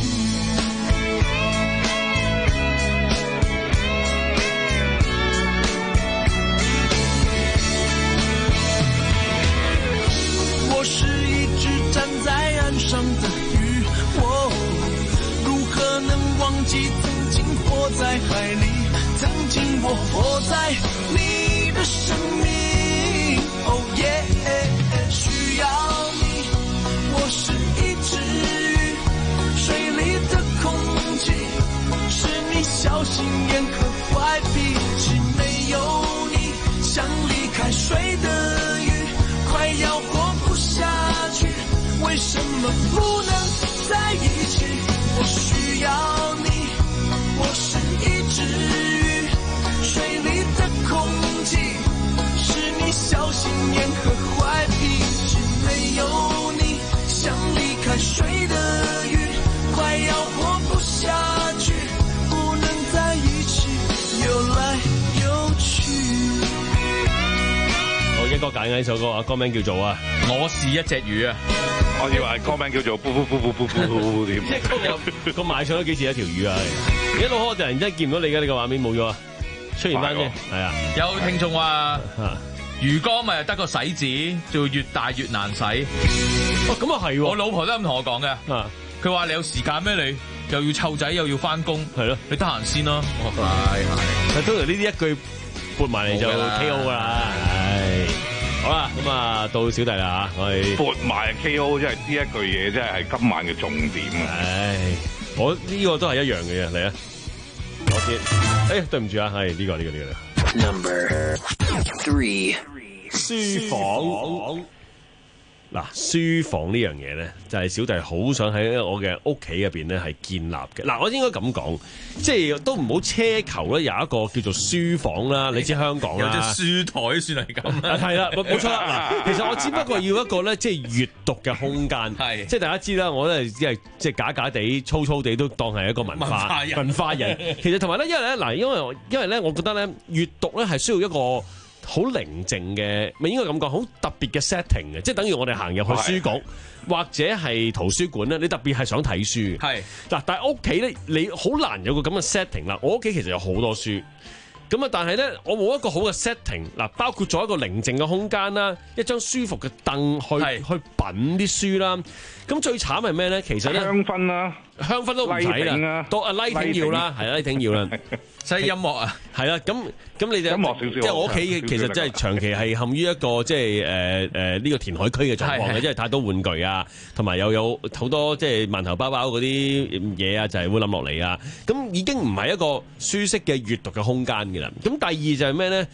我是一隻站在岸上的魚，我如何能忘記曾經活在海裡，曾經我活在你的生命，哦耶，需要你，我是一隻魚，水裡的空氣是你小心眼和壞脾氣，沒有你，像離開水的魚，快要活不下去，為什麼不能在一起？我需要你，我是一隻魚，水裡的空氣是你小心眼和壞脾氣，沒有你，像離開水的魚，快要活不下去，不能在一起游來游去。 我一哥揀緊呢首歌啊，歌名叫做啊， 我是一隻魚啊。 我以為歌名叫做噗噗噗噗噗噗噗點？ 個賣唱咗幾次一條魚啊！而家老開突然之間見唔到你嘅，你個畫面冇咗啊！出現翻啫，係啊！ 有聽眾話魚缸咪得個洗字，做越大越難洗。 哦，咁啊係， 我老婆都咁同我講嘅。佢話你有時間咩？你又要湊仔又要翻工，係咯？你得閒先咯。係係。 通常呢啲一句撥埋嚟就 K O 噶啦。係。好啦，咁啊到小弟啦嚇，我哋撥埋 K O， 即係呢一句嘢，真係係今晚嘅重點啊！ 唉，我呢個都係一樣嘅啫，嚟啊！我先，誒對唔住啊，係呢個呢個呢個。 Number three， 書房。嗱，書房呢樣嘢咧，就係小弟好想喺我嘅屋企入邊咧係建立嘅。嗱，我應該咁講，即係都唔好奢求咧有一個叫做書房啦。你知香港啦， 有隻書台算係咁啦。 係啦，冇錯啦。嗱，其實我只不過要一個咧，即係閱讀嘅空間。係，即係大家知啦，我都係即係即係假假地、粗粗地都當係一個文化文化人。文化人其實同埋咧，因為咧嗱，因為因為咧，我覺得咧閱讀咧係需要一個好寧靜嘅，咪應該咁講，好特別嘅 setting 嘅，即係等於我哋行入去書局或者係圖書館咧，你特別係想睇書。係嗱，但係屋企咧，你好難有個咁嘅 setting 啦。我屋企其實有好多書，咁啊，但係咧，我冇一個好嘅 setting 嗱，包括咗一個寧靜嘅空間啦，一張舒服嘅凳去去品啲書啦。咁最慘係咩咧？其實咧， 香薰啦， 香薰都唔使啦，多啊 lighting 要啦，係 lighting 要啦， 所以音樂啊， 係啦，咁咁你就音樂少少， 即係我屋企其實真係長期係陷於一個即係誒誒呢個填海區嘅狀況嘅，因為太多玩具啊，同埋又有好多即係萬頭包包嗰啲嘢啊，就係會冧落嚟啊，咁已經唔係一個舒適嘅閱讀嘅空間嘅啦。咁第二就係咩咧？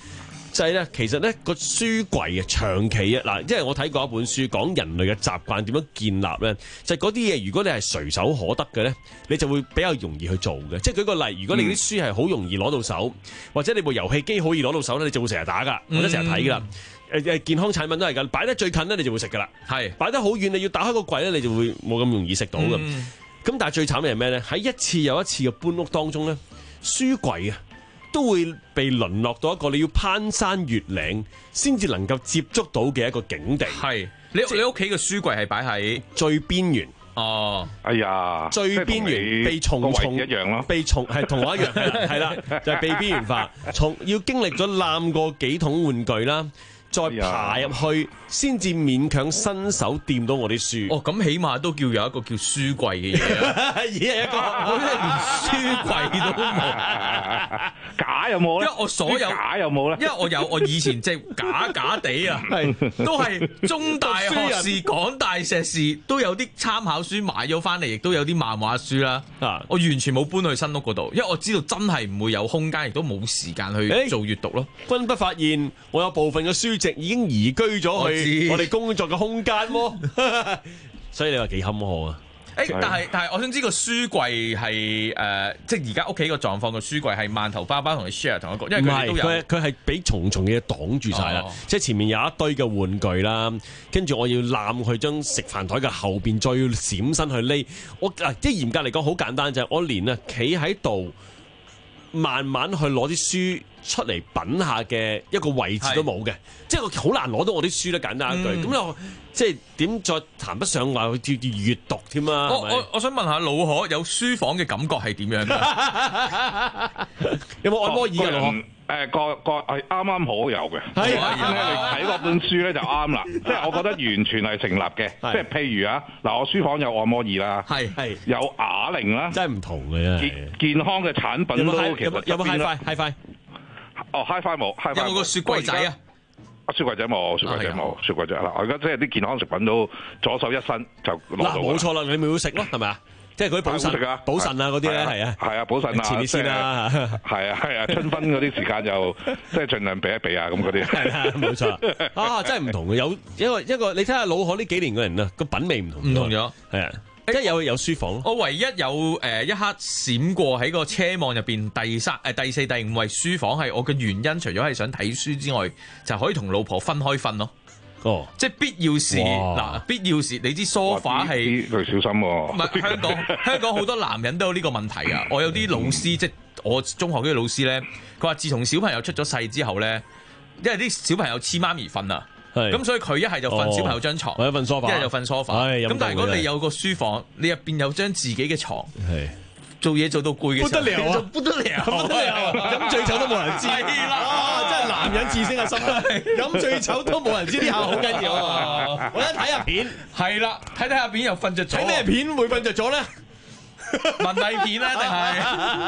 就係咧，其實咧個書櫃啊，長期啊，嗱，因為我睇過一本書講人類嘅習慣點樣建立咧，就係嗰啲嘢，如果你係隨手可得嘅咧，你就會比較容易去做嘅。即係舉個例，如果你啲書係好容易攞到手，或者你部遊戲機好易攞到手咧，你就會成日打噶，或者成日睇噶啦。誒誒，健康產品都係㗎，擺得最近咧，你就會食㗎啦。係擺得好遠，你要打開個櫃咧，你就會冇咁容易食到嘅。咁、嗯、但係最慘嘅係咩咧？喺一次又一次嘅搬屋當中咧，書櫃啊都會被淪落到一個你要攀山越嶺先至能夠接觸到嘅一個境地。係你你屋企嘅書櫃係擺喺最邊緣。哦，哎呀，最邊緣被重重一樣咯，被重係同我一樣，係啦，就係、是、被邊緣化，從要經歷咗攬過幾桶玩具啦。再爬入去，先至勉強伸手掂到我啲書。哦，咁起碼都叫有一個叫書櫃嘅嘢啊！而係一個，我真係連書櫃都冇，架有冇咧？因為我所有架有冇咧？因為我有，我以前即係假假地啊，係都係中大學士、港大碩士都有啲參考書買咗翻嚟，亦都有啲漫畫書啦。啊，我完全冇搬去新屋嗰度，因為我知道真係唔會有空間，亦都冇時間去做閱讀咯。君不發現我有部分嘅書已經移居咗去我哋工作嘅空間喎，所以你話幾坎坷啊？誒、欸，但係但係，我想知個書櫃係誒，即係而家屋企個狀況，個書櫃係饅頭花包同你 share 同一個，因為佢都有佢佢係俾重重嘅嘢擋住晒啦，哦、即係前面有一堆嘅玩具啦，跟住我要攬去將食飯台嘅後邊再要閃身去匿，我嗱即係嚴格嚟講好簡單就係我連啊企喺度慢慢去攞啲書出嚟品下嘅一個位置都冇嘅，即係我好難攞到我啲書咧。簡單一句，咁、嗯、又即係點再談不上話要要閱讀添啊？我我我想問下老可有書房嘅感覺係點樣嘅？有冇按摩椅啊？老可誒個個係啱啱好有嘅，係你睇嗰本書咧就啱啦。即係我覺得完全係成立嘅。即係譬如啊，嗱我書房有按摩椅啦，係係有啞鈴啦，真係唔同嘅健健康嘅產品都其實有冇 Hi-Fi？Hi-Fi？哦 ，Hi-Fi 冇 ，Hi-Fi 有冇個雪櫃仔啊？啊，雪櫃仔冇，雪櫃仔冇，雪櫃仔啦。我而家即係啲健康食品都左手一伸就攞到。嗱，冇錯啦，你咪要食咯，係咪啊？即係嗰啲補腎啊、補腎啊嗰啲咧，係啊，係啊，補腎啊，前列腺啦，係啊，係啊，春分嗰啲時間就即係盡量避一避啊，咁嗰啲。係啊，冇錯。啊，真係唔同嘅，有一個一個，你睇下老可呢幾年嘅人啊，個品味唔同，唔同咗，係啊。即係有有書房，我唯一有誒一刻閃過喺個奢望入邊第三誒第四第五位書房係我嘅原因，除咗係想睇書之外，就可以同老婆分開瞓咯。哦，即係必要時嗱，必要時你知梳化係佢小心喎。唔係香港香港好多男人都有呢個問題啊！我有啲老師即係我中學嗰啲老師咧，佢話自從小朋友出咗世之後咧，因為啲小朋友黐媽咪瞓啊。咁所以佢一係就瞓小朋友張床，一係就瞓梳化。咁但係如果你有個書房，你入邊有張自己嘅床，做嘢做到攰嘅時候，不得了啊！不得了，不得了！飲醉酒都冇人知啦，真係男人自尊嘅心。飲醉酒都冇人知呢下好緊要啊！我一睇下片，係啦，睇睇下片又瞓着咗。睇咩片會瞓着咗咧？文藝片咧，定係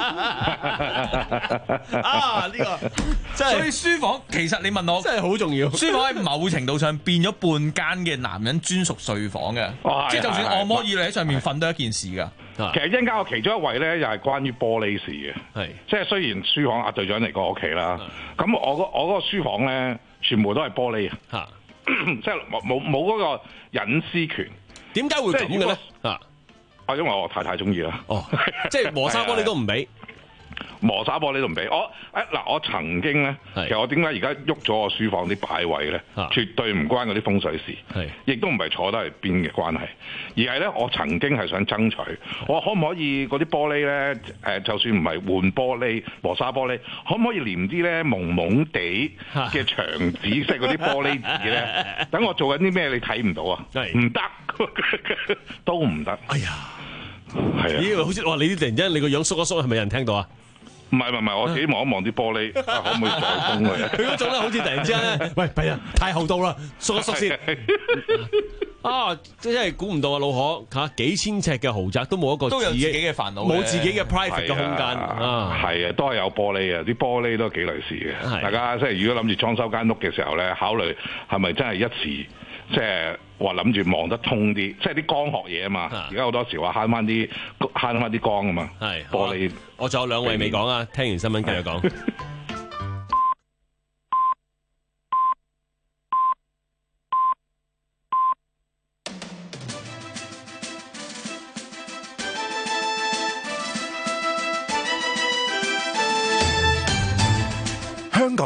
啊？呢個真係，所以書房其實你問我真係好重要。書房喺某程度上變咗半間嘅男人專屬睡房嘅，哦、即係就算按摩椅你喺上面瞓都係一件事㗎。其實一陣間我其中一位咧，又係關於玻璃事嘅，係即係雖然書房阿隊長嚟過我屋企啦，咁我我嗰個書房咧，全部都係玻璃啊，即係冇冇冇嗰個隱私權。點解會咁嘅咧？啊？因為我太太中意啦，哦，即係磨砂玻璃都唔俾，磨砂玻璃都唔俾。我誒嗱，我曾經咧，其實我點解而家喐咗我書房啲擺位咧，絕對唔關嗰啲風水事，係，亦都唔係坐得係邊嘅關係，而係咧我曾經係想爭取，我可唔可以嗰啲玻璃咧，誒，就算唔係換玻璃、磨砂玻璃，可唔可以黏啲咧蒙蒙地嘅牆紙，即係嗰啲玻璃紙咧？等我做緊啲咩你睇唔到啊？唔得，都唔得。哎呀！係啊！咦，好似哇！你啲突然間你個樣縮一縮，係咪有人聽到啊？唔係唔係，我自己望一望啲玻璃，可唔可以再封佢啊？佢嗰種咧，好似突然之間咧，喂，弊啊，太後到啦，縮一縮先。啊！真係估唔到啊，老可嚇幾千尺嘅豪宅都冇一個都有自己嘅煩惱，冇自己嘅 private 嘅空間啊！係啊，都係有玻璃啊，啲玻璃都幾類似嘅。大家即係如果諗住裝修間屋嘅時候咧，考慮係咪真係一時？即係話諗住望得通啲，即係啲光學嘢啊嘛。而家好多時話慳翻啲慳翻啲光啊嘛。係玻璃。我仲有兩位未講啊，聽完新聞繼續講。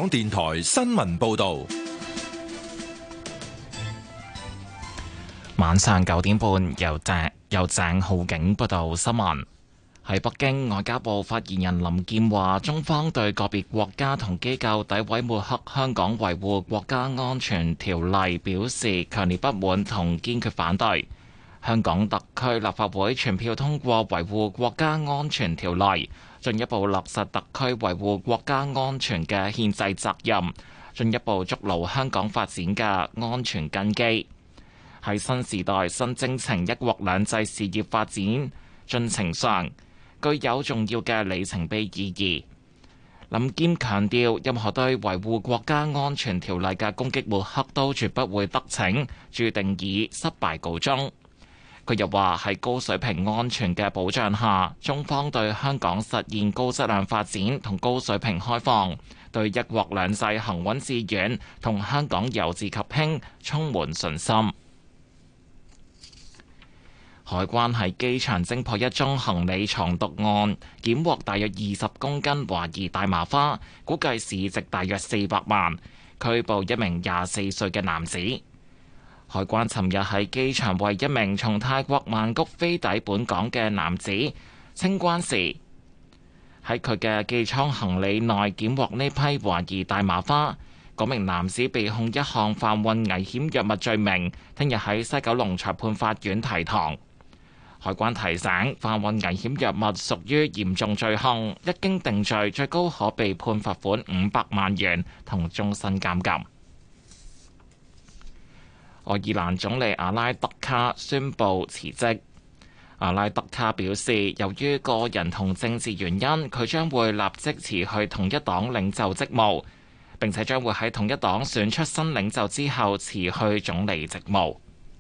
港電台新聞報道。 晚上九點半，由鄭由鄭浩景報道新聞。喺北京，外交部發言人林健話，中方對個別國家同機構詆毀抹黑香港維護國家安全條例表示強烈不滿同堅決反對。香港特區立法會全票通過維護國家安全條例，進一步落實特區維護國家安全嘅憲制責任，進一步築牢香港發展嘅安全根基。喺新時代新征程一國兩制事業發展進程上，具有重要嘅里程碑意義。林健強調，任何對維護國家安全條例嘅攻擊抹黑都絕不會得逞，注定以失敗告終。佢又話，喺高水平安全嘅保障下，中方對香港實現高質量發展同高水平開放，對一國兩制行穩致遠同香港由治及興充滿信心。海關喺機場偵破一宗行李藏毒案，檢獲大約二十公斤懷疑大麻花，估計市值大約四百萬，拘捕一名廿四歲嘅男子。海關尋日喺機場為一名從泰國曼谷飛抵本港嘅男子清關時，喺佢嘅機艙行李內檢獲呢批懷疑大麻花。嗰名男子被控一項販運危險藥物罪名，聽日喺西九龍裁判法院提堂。海關提醒，販運危險藥物屬於嚴重罪行，一經定罪，最高可被判罰款五百萬元同終身監禁。愛爾蘭總理阿拉德卡宣布辭職。阿拉德卡表示，由於個人同政治原因，佢將會立即辭去統一黨領袖職務，並且將會喺統一黨選出新領袖之後辭去總理職務。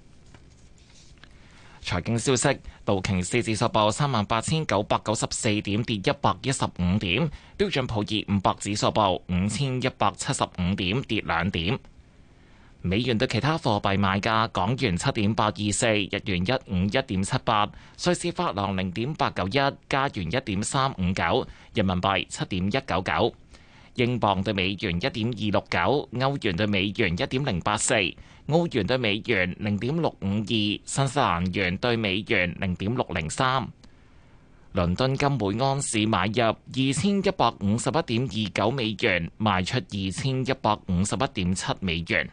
財經消息，道瓊斯指數報三萬八千九百九十四點，跌一百一十五點；標準普爾五百指數報五千一百七十五點，跌兩點。美元對其他貨幣買價：港元七點八二四，日元一五一點七八，瑞士法郎零點八九一，加元一點三五九，人民幣七點一九九，英鎊對美元一點二六九，歐元對美元一點零八四，澳元對美元零點六五二，新西蘭元對美元零點六零三。倫敦金每安士買入二千一百五十一點二九美元，賣出二千一百五十一點七美元。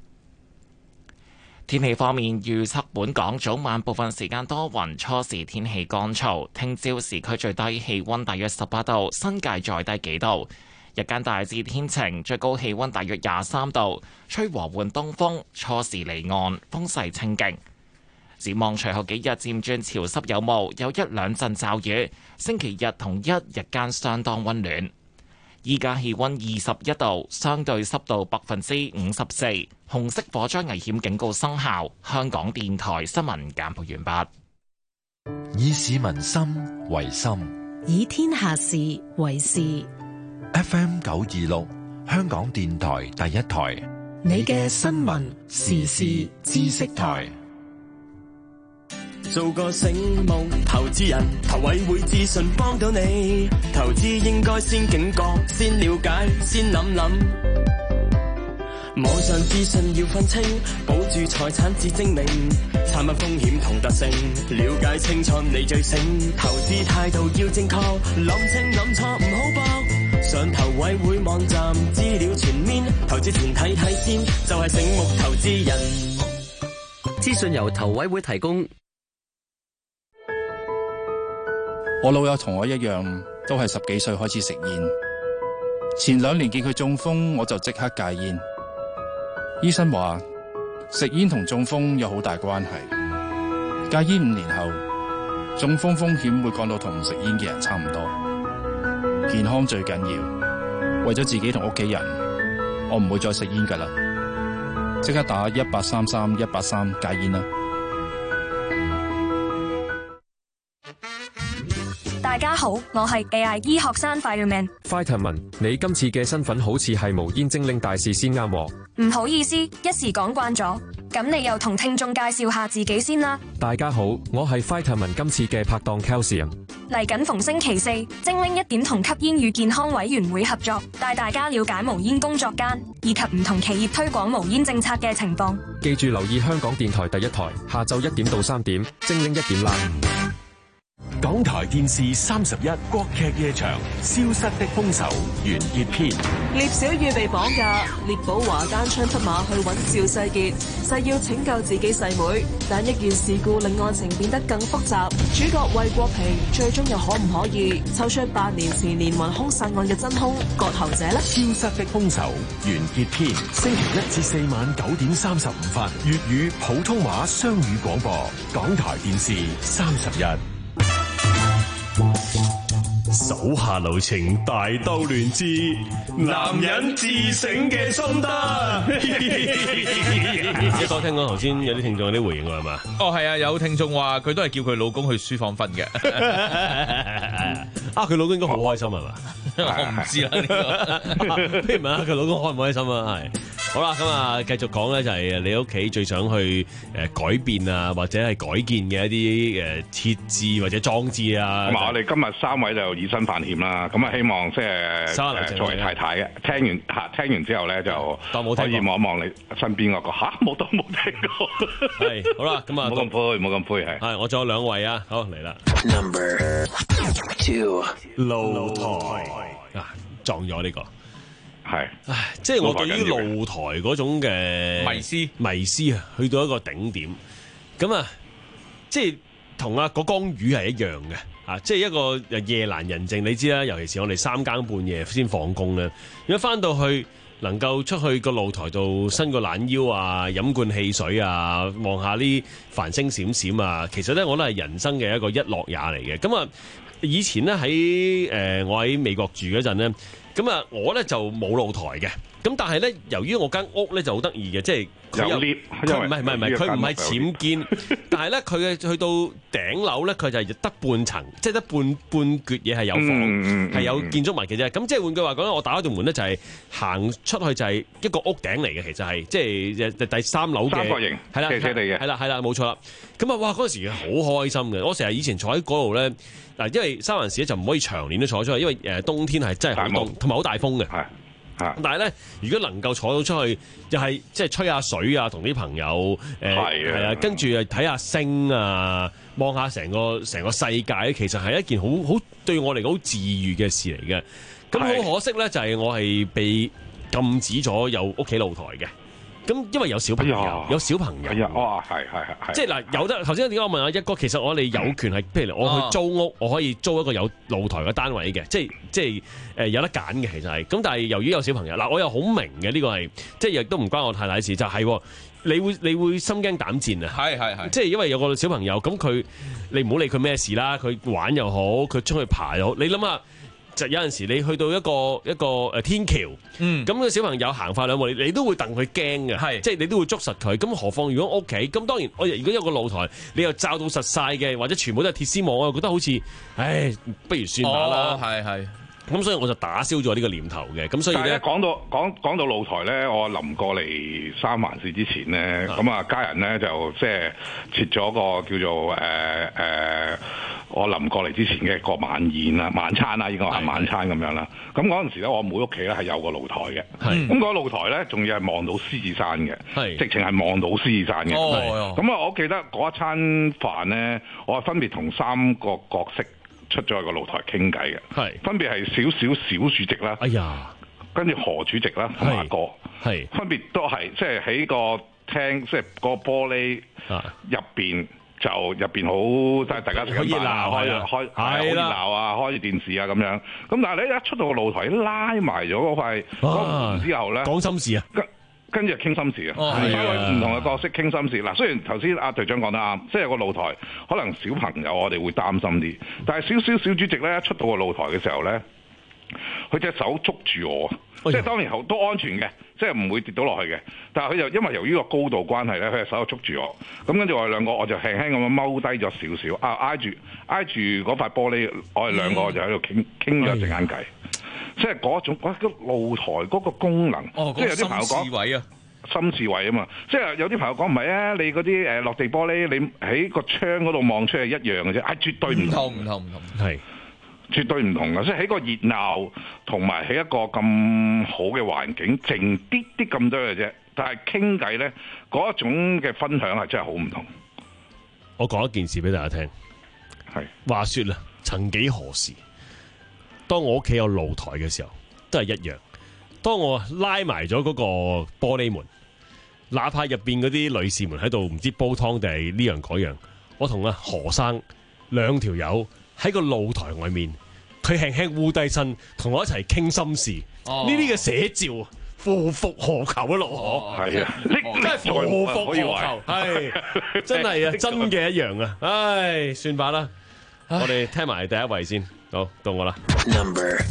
天氣方面，預測本港早晚部分時間多雲，初時天氣乾燥。聽朝市區最低氣溫大約十八度，新界再低幾度。日間大致天晴，最高氣溫大約廿三度，吹和緩東風，初時離岸，風勢清勁。展望隨後幾日漸轉潮濕有霧，有一兩陣驟雨。星期日同一日間相當溫暖。依家氣溫二十一度，相對濕度百分之五十四，紅色火災危險警告生效。香港電台新聞簡報完畢。 以市民心為心， 以天下事為事。 F M 九二六，香港電台第一台， 你嘅新聞時事知識台。 做個醒目投資人，投委會資訊幫到你。投資應該先警覺，先了解，先諗諗。網上資訊要分清，保住財產至精明。產品風險同特性，了解清楚你最醒。投資態度要正確，諗清諗錯唔好搏。上投委會網站，資料全面，投資前睇睇先，就係醒目投資人。 資訊由投委會提供。 我老友同我一樣，都係十幾歲開始食煙。前兩年見佢中風，我就即刻戒煙。醫生話食煙同中風有好大關係。戒煙五年後，中風風險會降到同唔食煙嘅人差唔多。健康最緊要，為咗自己同屋企人，我唔會再食煙㗎喇。即刻打一八三三一八三戒煙啦！ 大家好，我係 A I 醫學生 Fireman。 Vitamin， 你今次嘅身份好似係無煙精靈大使先啱喎。 唔好意思，一時講慣咗。 咁你又同聽眾介紹下自己先啦。 大家好，我係 Vitamin 今次嘅拍檔 Calcium。 嚟緊逢星期四，精靈一點同吸煙與健康委員會合作，帶大家了解無煙工作間以及唔同企業推廣無煙政策嘅情況。 記住留意香港電台第一台，下晝一點到三點，精靈一點啦。 港台電視三十一國劇夜場《消失的兇手》完結篇。 聶小雨被綁架，聶寶華單槍匹馬去揾趙世傑，誓要拯救自己細妹，但一件事故令案情變得更複雜。主角魏國平最終又可唔可以抽出八年前連環兇殺案嘅真兇割喉者呢？ 消失的兇手完結篇，星期一至四晚九點三十五分，粵語普通話雙語廣播，港台電視三十一。手下留情，大兜亂之男人自省嘅心得。 一講聽講頭先有啲聽眾有啲回應喎，係嘛？ 哦，係啊，有聽眾話佢都係叫佢老公去書房瞓嘅。 啊，佢老公應該好開心係嘛？ 我唔知啦呢個。 不如問下佢老公開唔開心啊？係。好啦，咁啊，繼續講咧，就係你屋企最想去誒改變啊，或者係改建嘅一啲誒設置或者裝置啊。 咁啊，我哋今日三位就以身犯險啦。咁啊，希望即係作為太太嘅，聽完嚇聽完之後咧，就可以望一望你身邊嗰個嚇，冇都冇聽過。 係好啦，咁啊， 冇咁灰，冇咁灰係。 係，我仲有兩位啊，好嚟啦。 Number two 露台啊，撞咗呢個。 係， 唉，即係我對於露台嗰種嘅迷思迷思啊，去到一個頂點，咁啊，即係同阿嗰江魚係一樣嘅，啊，即係一個夜闌人靜，你知啦，尤其是我哋三更半夜先放工咧，如果翻到去能夠出去個露台度伸個懶腰啊，飲罐汽水啊，望下啲繁星閃閃啊，其實咧我都係人生嘅一個一樂也嚟嘅。咁啊，以前咧喺誒我喺美國住嗰陣咧。咁啊，我咧就冇露台嘅，咁但係咧，由於我間屋咧就好得意嘅，即係佢有 lift，佢唔係唔係唔係，佢唔係僭建，但係咧佢嘅去到頂樓咧，佢就係得半層，即係得半半橛嘢係有房，係、嗯嗯、有建築物嘅啫。咁即係換句話講咧，我打開道門咧就係行出去就係一個屋頂嚟嘅，其實係即係第三樓嘅三角形， 係啦，斜斜地嘅，係啦係啦，冇錯啦。咁啊，哇！嗰陣時好開心嘅，我成日以前坐喺嗰度咧。嗱，因為三藩市咧就唔可以長年都坐出去，因為誒冬天係真係好凍，同埋好大風嘅。係，但係咧，如果能夠坐到出去，又係即係吹下水啊，同啲朋友誒係啊，跟住誒睇下星啊，望下成個成個世界，其實係一件好好對我嚟講好治癒嘅事嚟嘅。咁好可惜咧，就係我係被禁止咗有屋企露台嘅。咁因為有小朋友，哎、有小朋友， 哇，係係係， 即係嗱，有得頭先點解我問阿一哥，其實我哋有權係，譬如我去租屋，我可以租一個有露台嘅單位嘅，即係即係誒有得揀嘅，其實係。咁但係由於有小朋友，嗱我又好明嘅呢個係，即係亦都唔關我太太事，就係、是、你會你會心驚膽戰啊， 係係係， 即係因為有個小朋友，咁佢你唔好理佢咩事啦，佢玩又好，佢出去爬又好，你諗下。就有陣時你去到一個一個誒天橋，咁、嗯、個小朋友行快兩步，你都會戥佢驚嘅，即係你都會捉實佢。咁何況如果屋企，咁當然我如果有個露台，你又罩到實晒嘅，或者全部都係鐵絲網，我又覺得好似，唉，不如算罷啦。係係。咁所以我就打消咗呢個念頭嘅。咁所以咧， 講到講講到露台咧，我臨過嚟三藩市之前咧，咁啊家人咧就即係設咗個叫做誒誒。呃呃我臨過嚟之前嘅一個晚宴啦、晚餐啦，應該係晚餐咁樣啦。咁嗰陣時咧，我妹屋企咧係有個露台嘅。咁嗰個露台咧，仲要係望到獅子山嘅，直情係望到獅子山嘅。咁、哦、啊，我記得嗰一餐飯咧，我係分別同三個角色出咗去個露台傾偈嘅。分別係少少小主席啦。哎呀，跟住何主席啦，同阿哥，係分別都係即係喺個廳，即係個玻璃入邊。就入邊好，即係大家食緊飯啊，開開好熱鬧啊，開住電視啊咁樣。咁但係你一出到個露台，拉埋咗嗰塊嗰門之後咧， 講心事啊， 跟跟住傾心事啊，所以唔同嘅角色傾心事。嗱，雖然頭先阿隊長講得啱，即係個露台可能小朋友我哋會擔心啲，但係少少小主席咧一出到個露台嘅時候咧，佢隻手捉住我，即係當然好都安全嘅。即係唔會跌到落去嘅，但係佢就因為由於個高度關係咧，佢隻手就捉住我，咁跟住我哋兩個我就輕輕咁樣踎低咗少少，啊挨住挨住嗰塊玻璃，我哋兩個就喺度傾傾咗陣間偈，即係嗰種嗰個露台嗰個功能， 哦、 即係有啲朋友講， 深智慧啊嘛，即係有啲朋友講唔係啊，你嗰啲誒落地玻璃，你喺個窗嗰度望出係一樣嘅啫，係絕對唔同， 唔同唔同， 係絕對唔同嘅，所以喺個熱鬧同埋喺一個咁好嘅環境，靜啲啲咁多嘅啫，但係傾偈咧嗰一種嘅分享係真係好唔同。 我講一件事俾大家聽， 係話說啦，曾幾何時，當我屋企有露台嘅時候，都係一樣。當我拉埋咗嗰個玻璃門，哪怕入邊嗰啲女士們喺度唔知煲湯定係呢樣嗰樣，我同阿何生兩條友喺個露台外面，佢輕輕烏低身，同我一齊傾心事。呢啲嘅寫照，夫復何求啊？落河係啊，真係夫復何求，係真係啊，真嘅一樣啊！唉，算吧啦，我哋聽埋第一位先，好到我啦。 Number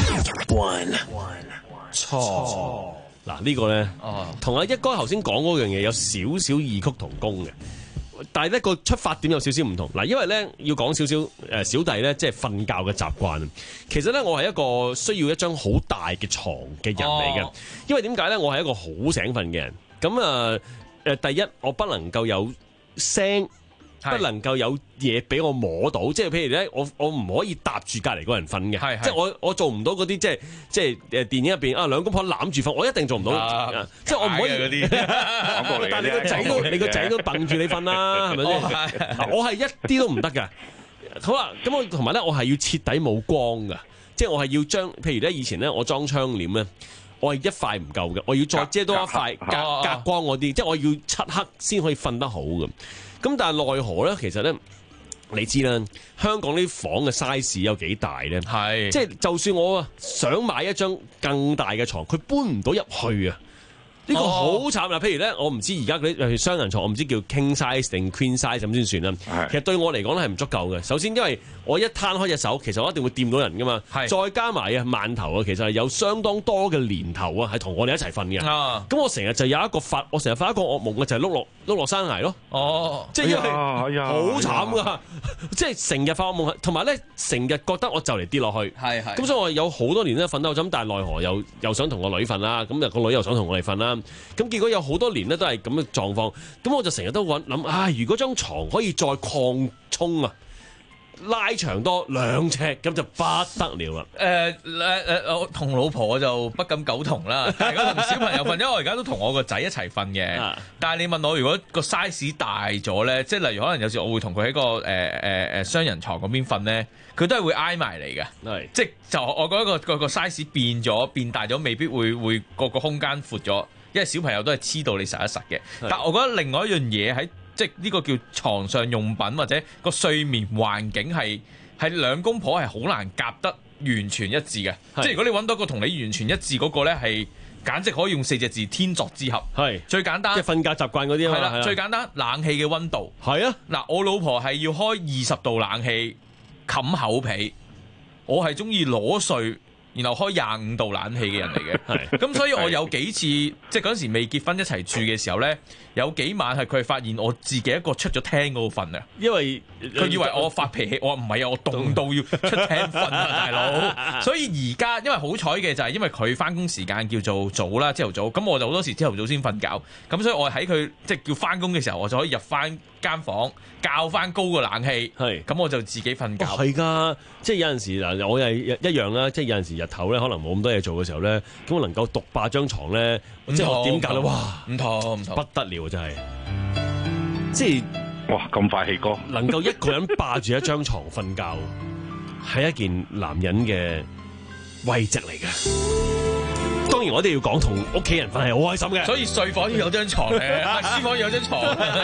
one。 錯嗱，呢個咧，同阿一哥頭先講嗰樣嘢有少少異曲同工嘅，但係呢個出發點有少少唔同嗱。因為咧要講少少誒，小弟咧即係瞓覺嘅習慣。其實咧我係一個需要一張好大嘅床嘅人嚟嘅，哦、因為點解咧？我係一個好醒瞓嘅人。咁啊誒，第一我不能夠有聲。不能夠有嘢俾我摸到，即係譬如咧，我我唔可以搭住隔離嗰人瞓嘅，即係我我做唔到嗰啲即係即係誒電影入邊啊兩公婆攬住瞓，我一定做唔到，啊、即係我唔可以嗰啲。但係你個仔都你個仔都揼住你瞓啦，係咪先？我係一啲都唔得㗎。好啦，咁我同埋咧，我係要徹底冇光㗎，即係我係要將譬如咧以前咧我裝窗簾咧，我係一塊唔夠嘅，我要再遮多一塊隔隔，隔光嗰啲，即係我要漆黑先可以瞓得好嘅。咁但係奈何咧，其實咧，你知啦，香港啲房嘅 size 有幾大咧？係，即係就算我啊想買一張更大嘅床，佢搬唔到入去啊！呢、這個好慘啦！譬如咧，我唔知而家嗰啲雙人床，我唔知叫 king size 定 queen size 咁先算啦。其實對我嚟講咧係唔足夠嘅。首先因為我一攤開隻手，其實我一定會掂到人噶嘛。再加埋啊饅頭啊，其實係有相當多嘅年頭啊，係同我哋一齊瞓嘅。咁、啊、我成日就有一個發，我成日發一個噩夢嘅就係碌落碌落山崖咯。哦，即係因為好慘噶，即係成日發噩夢，同埋咧成日覺得我就嚟跌落去。係係。咁所以我有好多年咧瞓得好咁，但係奈何又又想同個女瞓啦，咁個女又想同我哋瞓啦。咁結果有好多年咧都係咁嘅狀況，咁我就成日都諗，唉，如果張床可以再擴充啊，拉長多兩尺，咁就不得了啦。誒誒誒，我同老婆我就不敢苟同啦，但係如果同小朋友瞓，因為我而家都同我個仔一齊瞓嘅。但係你問我，如果個 size 大咗咧，即係例如可能有時我會同佢喺個誒誒誒雙人床嗰邊瞓咧，佢都係會挨埋嚟嘅。係，即係就我覺得個個個 size 變咗變大咗，未必會會個個空間闊咗。因為小朋友都係黐到你實一實嘅，但係我覺得另外一樣嘢喺即係呢個叫床上用品或者個睡眠環境係係兩公婆係好難夾得完全一致嘅，即係如果你揾到個同你完全一致嗰個咧，係簡直可以用四隻字天作之合。係最簡單，即係瞓覺習慣嗰啲啊嘛。係啦，最簡單冷氣嘅溫度係啊。嗱，我老婆係要開二十度冷氣冚厚被，我係中意裸睡。然後開廿五度冷氣嘅人嚟嘅，咁所以我有幾次即係嗰陣時未結婚一齊住嘅時候咧，有幾晚係佢發現我自己一個出咗廳嗰度瞓啊，因為佢以為我發脾氣，我話唔係啊，我凍到要出廳瞓啊，大佬。所以而家因為好彩嘅就係因為佢翻工時間叫做早啦，朝頭早，咁我就好多時朝頭早先瞓覺，咁所以我喺佢即係叫翻工嘅時候，我就可以入翻間房較翻高個冷氣，係咁我就自己瞓覺。係㗎，即係有陣時嗱，我係一樣啦，即係有陣時日頭咧，可能冇咁多嘢做嘅時候咧，咁我能夠獨霸張床咧，即係我點搞咧？哇，唔同唔同，不得了真係，即係哇咁快氣哥， 能夠一個人霸住一張床瞓覺，係一件男人嘅位置嚟嘅。當然我哋要講同屋企人瞓係好開心嘅，所以睡房要有張床嘅，書房要有張床。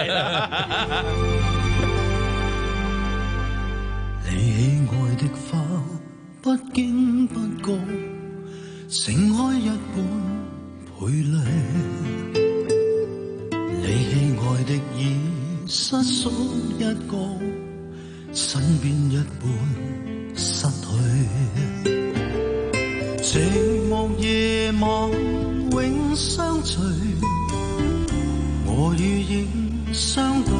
你喜愛的花，不經不覺盛開一半倍麗。你喜愛的已失縮一個，身邊一半失去。寂寞夜晚永相隨，我與影相對，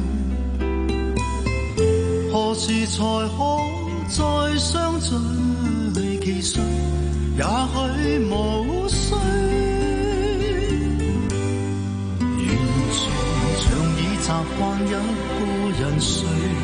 何時才可再相聚？其實也許無需， 慣一個人睡，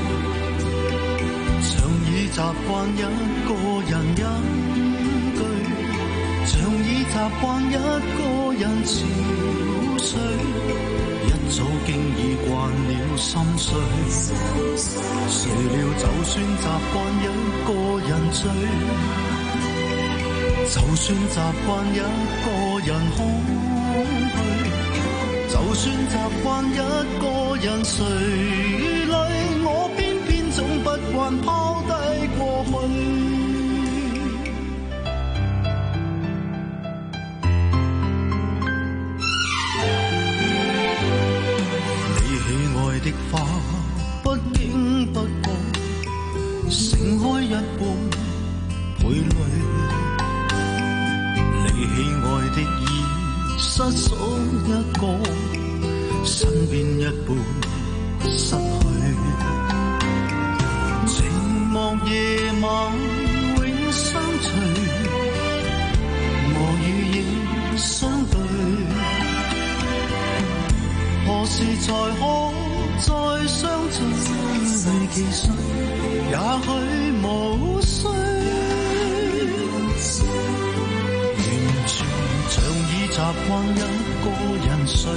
像已習慣一個人隱居，像已習慣一個人憔悴，一早經已慣了心碎。誰料就算習慣一個人醉，就算習慣一個人空虛，就算習慣一個人垂淚，我偏偏總不慣拋低過去。你喜愛的花不經不覺盛開一半陪淚，你喜愛的已失鎖一個，身邊一半失去，寂寞夜晚永相隨，我與影相對，何時才可再相聚？其實也許無需，完全像已習慣一個人睡，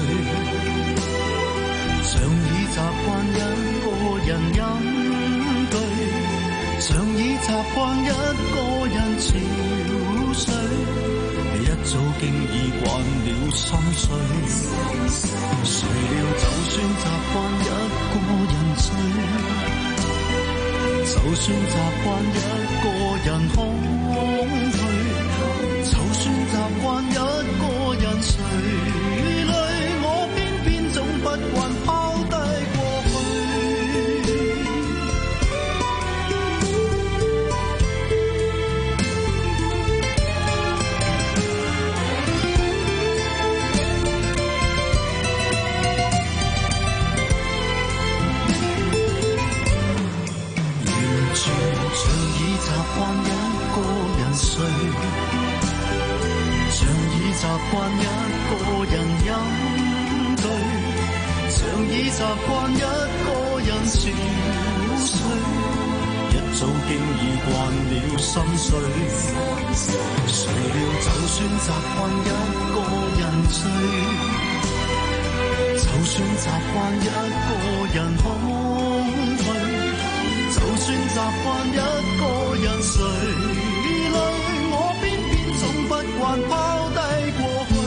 像已習慣一個人隱居，像已習慣一個人憔悴，一早經已慣了心碎。誰料就算習慣一個人醉，就算習慣一個人空虛，就算習慣一個人垂淚，我偏偏總不慣拋低過像已習慣一個人睡，像已習慣一個人隱居，像已習慣一個人憔悴，一早經已慣了心碎。誰料就算習慣一個人醉，就算習慣一個人空虛，就算習慣一個人垂淚，我偏偏總不慣拋低過去。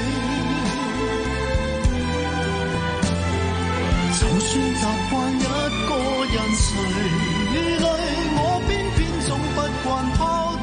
就算習慣一個人垂淚，我偏偏總不慣拋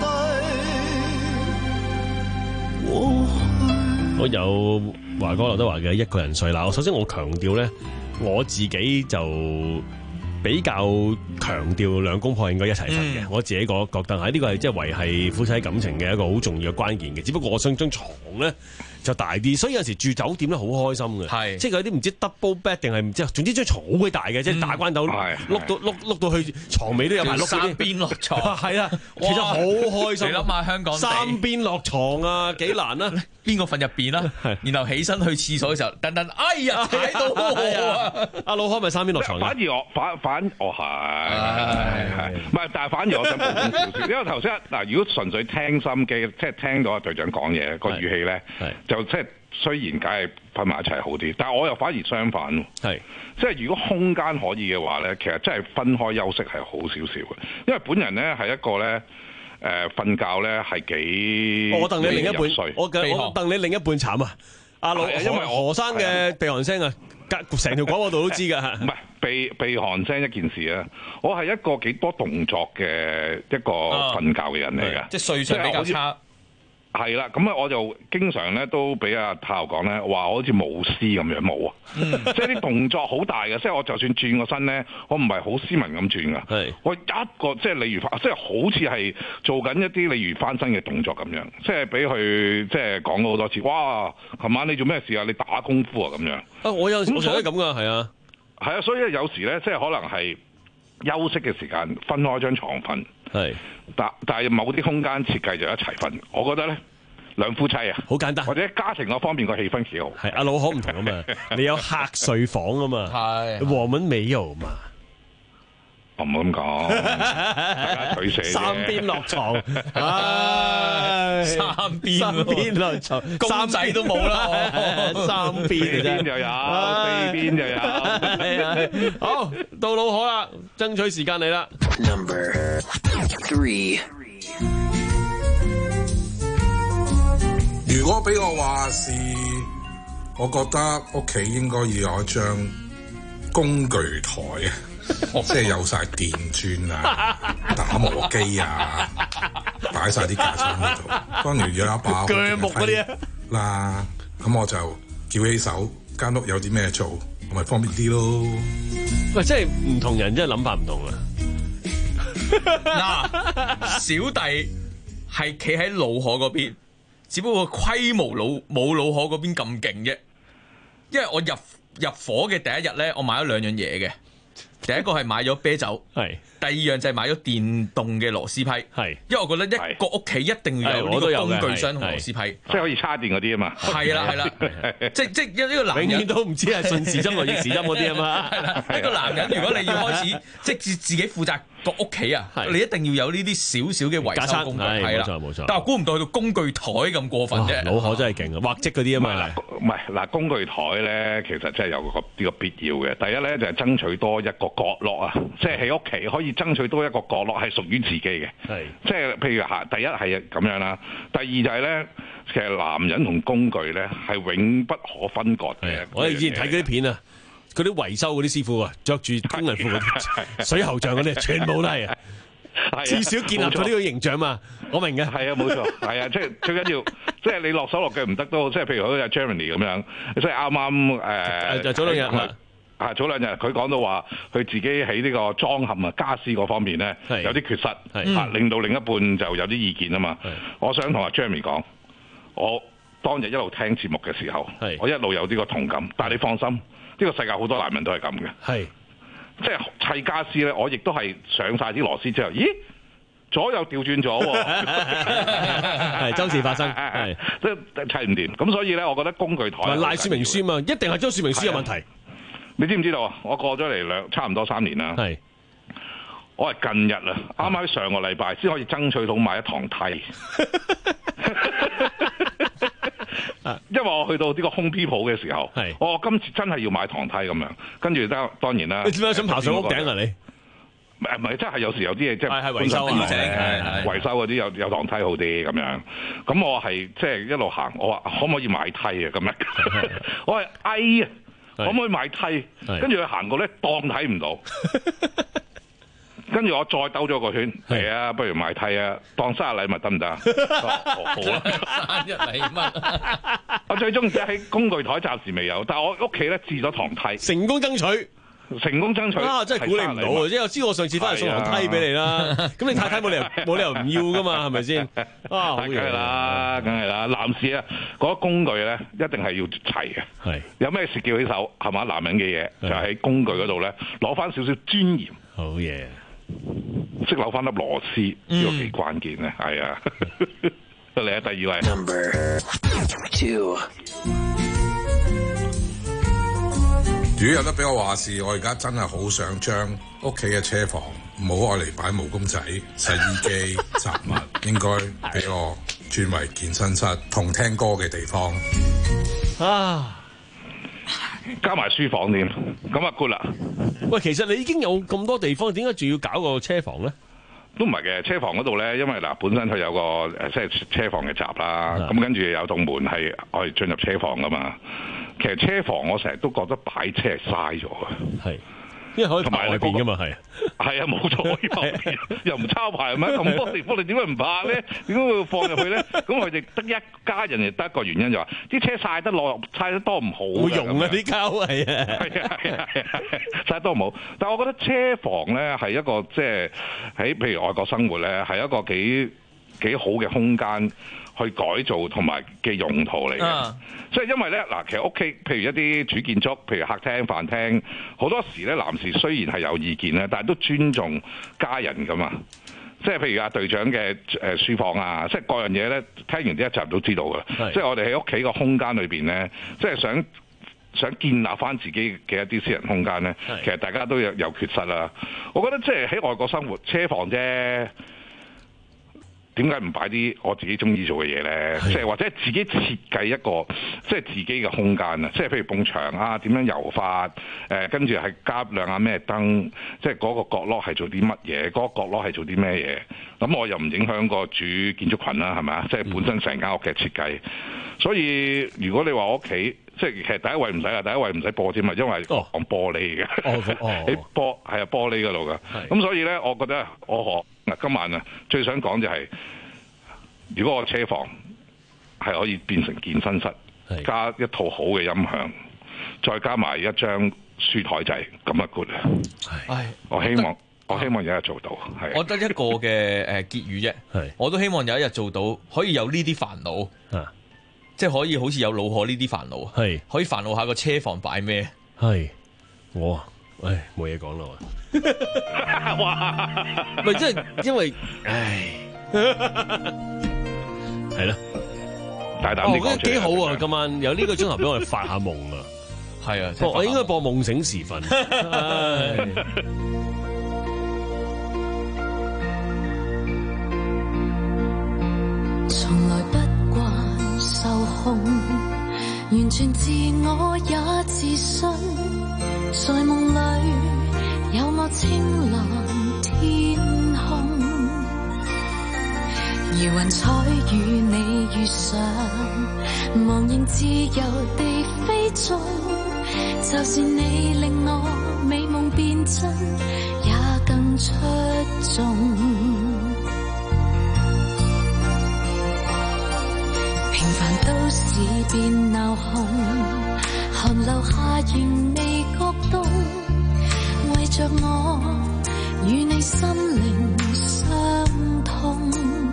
低過去。 我有華哥劉德華嘅一個人睡啦。首先我強調咧，我自己就比較強調兩公婆應該一齊瞓嘅，嗯、我自己覺覺得喺呢個係即係維繫夫妻感情嘅一個好重要嘅關鍵嘅。只不過我想張床咧就大啲，所以有時住酒店咧好開心嘅，係即係有啲唔知 double bed 定係唔知，總之張床好鬼大嘅，即係大關斗碌到碌碌到去床尾都有埋碌。三邊落床係啊，其實好開心。你諗下香港三邊落床啊，幾難啊？邊個瞓入邊啦？然後起身去廁所嘅時候，等等，哎呀踩到啊！阿老開咪三邊落床。 反而我反反我係係唔係？但係反而我想補充少少，因為頭先嗱，如果純粹聽心機，即係聽到阿隊長講嘢個語氣咧，就即係雖然梗係瞓埋一齊好啲，但係我又反而相反喎。係即係如果空間可以嘅話咧，其實真係分開休息係好少少嘅，因為本人咧係一個咧。誒、呃、瞓覺咧係幾？我戥你另一半，我嘅我戥你另一半慘啊！阿老，因為何生嘅鼻鼾聲啊，成條廣播道都知㗎嚇。唔係鼻鼻鼾聲一件事啊，我係一個幾多動作嘅一個瞓覺嘅人嚟㗎，即係睡睡比較差。係啦，咁啊，我就經常咧都俾阿太后講咧，話我好似舞獅咁樣舞啊，嗯、即係啲動作好大嘅，即係我就算轉個身咧，我唔係好斯文咁轉噶，係我一個即係例如即係好似係做緊一啲例如翻身嘅動作咁樣，即係俾佢即係講咗好多次，哇！琴晚你做咩事啊？你打功夫啊咁樣啊！我有時我成日都咁噶，係啊，係啊，所以有時咧，即係可能係休息嘅時間分開張床瞓，係，但但係某啲空間設計就一齊瞓，我覺得咧。 兩夫妻啊， 好簡單， 或者家庭嗰方面個氣氛幾好。 係阿老可唔同啊嘛，你有客睡房啊嘛，係我們沒有嘛。 我唔好咁講，大家取捨。 三邊落床，唉， 三邊三邊落床， 公仔都冇啦， 三邊邊就有，四邊就有。 好，到老可啦，爭取時間你啦。 Number three。 如果俾我話事，我覺得屋企應該要有一張工具台啊。即係有晒電鑽啊、打磨機啊，擺晒啲架撐喺度。當然要有一把鋸木嗰啲啦，咁我就叫起手，間屋有啲咩做，我咪方便啲咯。 喂，即係唔同人，真係諗法唔同啊！ 嗱，小弟係企喺老可嗰邊，只不過規模老冇老可嗰邊咁勁啫。因為我入入伙嘅第一日咧，我買咗兩樣嘢嘅。第一個係買咗啤酒，係第二樣就係買咗電動嘅螺絲批，係因為我覺得一個屋企一定要有呢個工具箱同螺絲批， 即係可以插電嗰啲啊嘛。 係啦係啦，即即一呢個男人永遠都唔知係順時針或逆時針嗰啲啊嘛。 係啦，一個男人如果你要開始即自自己負責個屋企啊，你一定要有呢啲少少嘅維修工具，係啦，冇錯冇錯。但係估唔到去到工具台咁過分啫。 老可真係勁啊，畫則嗰啲啊嘛。 唔係嗱，工具台咧其實真係有個呢個必要嘅。第一咧就係爭取多一個角落啊，即係喺屋企可以爭取多一個角落係屬於自己嘅。係，即係譬如嚇，第一係咁樣啦，第二就係咧，其實男人同工具咧係永不可分割嘅。 我哋以前睇嗰啲片啊，嗰啲維修嗰啲師傅啊，着住工人褲嗰啲水喉匠嗰啲，全部都係啊。至少建立咗呢個形象嘛，我明嘅。 係啊，冇錯，係啊，即係最緊要，即係你落手落腳唔得都，即係譬如好似 Jeremy 咁樣，即係啱啱誒， 就早兩日啊，早兩日佢講到話，佢自己喺呢個裝嵌啊、家私嗰方面咧有啲缺失，啊，令到另一半就有啲意見啊嘛。我想同阿 Jeremy 講，我當日一路聽節目嘅時候，我一路有呢個同感，但係你放心，呢個世界好多男人都係咁嘅。係。即係砌家私咧，我亦都係上晒啲螺絲之後，咦，左右調轉咗喎， 係周時發生，係即係砌唔掂。咁所以咧，我覺得工具台賴說明書嘛，一定係張說明書有問題。 你知唔知道啊？我過咗嚟兩差唔多三年啦。係，我係近日啊，啱啱上個禮拜先可以爭取到買一堂梯。因為我去到呢個 Home Depot嘅時候，我今次真係要買堂梯咁樣，跟住當當然啦。 你點解想爬上屋頂啊？你唔係唔係，真係有時有啲嘢即係維修啊， 維修嗰啲有有堂梯好啲咁樣。咁我係即係一路行，我話可唔可以買梯啊？咁樣我係哎呀，可唔可以買梯？跟住佢行過咧，當睇唔到。跟住我再兜咗個圈，係啊，不如買梯啊，當生日禮物得唔得啊？好啦， 生日禮物。 我最中意喺工具台暫時未有，但係我屋企咧置咗堂梯， 成功爭取， 成功爭取啊！真係估你唔到啊！即係我知我上次翻嚟送堂梯俾你啦，咁你太太冇理由冇理由唔要噶嘛？係咪先？啊， 梗係啦，梗係啦，男士啊，嗰個工具咧一定係要齊嘅。係有咩事叫起手係嘛？男人嘅嘢就喺工具嗰度咧攞翻少少尊嚴。 好嘢。 識扭翻粒螺絲，呢個幾關鍵咧，係啊！嚟啊，第二位。 Number two。 如果有得俾我話事，我而家真係好想將屋企嘅車房唔好愛嚟擺毛公仔、洗衣機、雜物，應該俾我轉為健身室同聽歌嘅地方。 啊！ 加埋書房添，咁啊 good 啦。 喂，其實你已經有咁多地方，點解仲要搞個車房咧？ 都唔係嘅，車房嗰度咧，因為嗱本身佢有個誒即係車房嘅閘啦，咁跟住有棟門係可以進入車房噶嘛。其實車房我成日都覺得擺車係嘥咗嘅。係。 因為可以同埋外邊噶嘛，係係啊，冇錯，可以泊邊，又唔抄牌係咪？咁多地方你點解唔泊咧？點解會放入去咧？咁佢哋得一家人，亦得一個原因就話、是、啲車曬得落，曬得多唔好， 會溶啊啲膠係啊， 係啊係啊係啊，曬得多唔好。但係我覺得車房咧係一個即係喺譬如外國生活咧係一個幾幾好嘅空間。去改造同埋嘅用途嚟嘅，即係因為咧嗱，其實屋企譬如一啲主建築，譬如客廳、飯廳，好多時咧男士雖然係有意見咧，但係都尊重家人噶嘛。 即係譬如阿隊長嘅誒書房啊，即係各樣嘢咧，聽完呢一集都知道噶。即係我哋喺屋企個空間裏邊咧，即係想想建立翻自己嘅一啲私人空間咧，其實大家都有有缺失啦。我覺得即係喺外國生活，車房啫。點解唔擺啲我自己中意做嘅嘢咧？即係或者自己設計一個即係自己嘅空間啊！即係譬如埲牆啊，點樣油法？誒，跟住係加亮下咩燈？即係嗰個角落係做啲乜嘢？嗰、嗰個角落係做啲咩嘢？咁我又唔影響個主建築群啦，係咪啊？即係本身成間屋嘅設計。所以如果你話我屋企，即係其實第一位唔使啊，第一位唔使播添啊，因為講玻璃嘅，喺、哦、玻係啊玻璃嗰度㗎。咁所以咧，我覺得我學。嗱，今晚啊，最想講就係、是，如果我車房係可以變成健身室，加一套好嘅音響，再加埋一張書台仔，咁啊 good 啊！我希望我希望有一日做到。係， 我得一個嘅誒結語啫，我都希望有一日做到，可以有呢啲煩惱，即係可以好似有老何呢啲煩惱，係可以煩惱下個車房擺咩？ 係我啊，唉，冇嘢講啦。哇！咪即係因為，唉，係啦， 大膽啲講， 哦，幾好啊！今晚有呢個鐘頭俾我哋發下夢啊， 係啊， 我應該播夢醒時分。 從來不慣受控，完全自我也自信，在夢裏。有我清藍天空，如雲彩與你遇上，茫然自由地飛縱。就是你令我美夢變真，也更出眾。平凡都市變鬧哄，寒流下仍未覺凍。為着我與你心靈相通，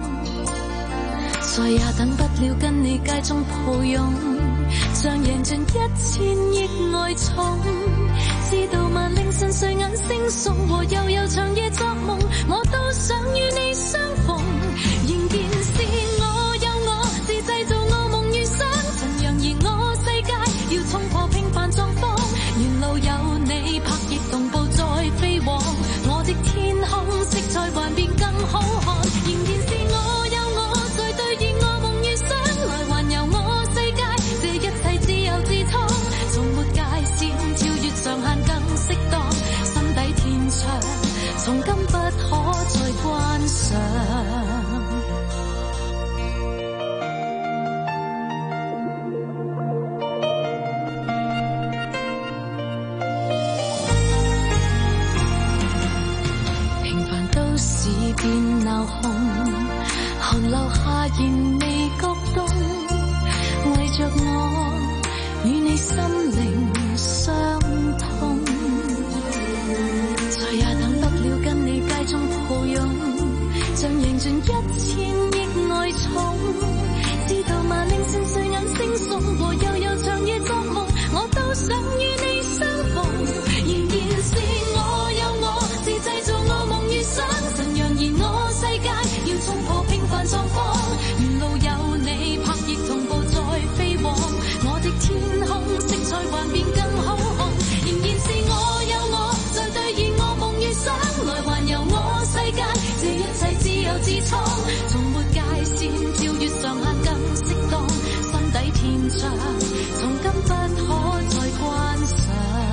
再也等不了跟你街中抱擁，像贏盡一千億愛寵。知道嗎？凌晨睡眼惺忪和悠悠長夜作夢，我都想與你相逢。仍然是我有我，是製造我夢與想，曾揚言我世界要衝破平凡狀況。沿路有你拍翼同步再飛往，我的天空色彩幻變更好看。仍然是我有我，在兌現我夢與想，來環遊我世界，這一切自由自創，從沒界線，跳越上限更適當。心底天長，從今不可再關上。變鬧哄，寒流下仍未覺凍，為着我與你心靈相通，再也等不了跟你街中抱擁，像贏盡一千億愛寵。知道嗎？凌晨睡眼惺忪和悠悠長夜作夢，我都想與你相逢。仍然是我有我，是製造我夢與想。我世界要衝破平凡狀況，沿路有你拍翼同步再飛往，我的天空色彩幻變更好看。仍然是我有我，在兌現我夢與想，來環遊我世界，這一切自由自創，從沒界線，跳越上限更適當。心底天長，從今不可再關上。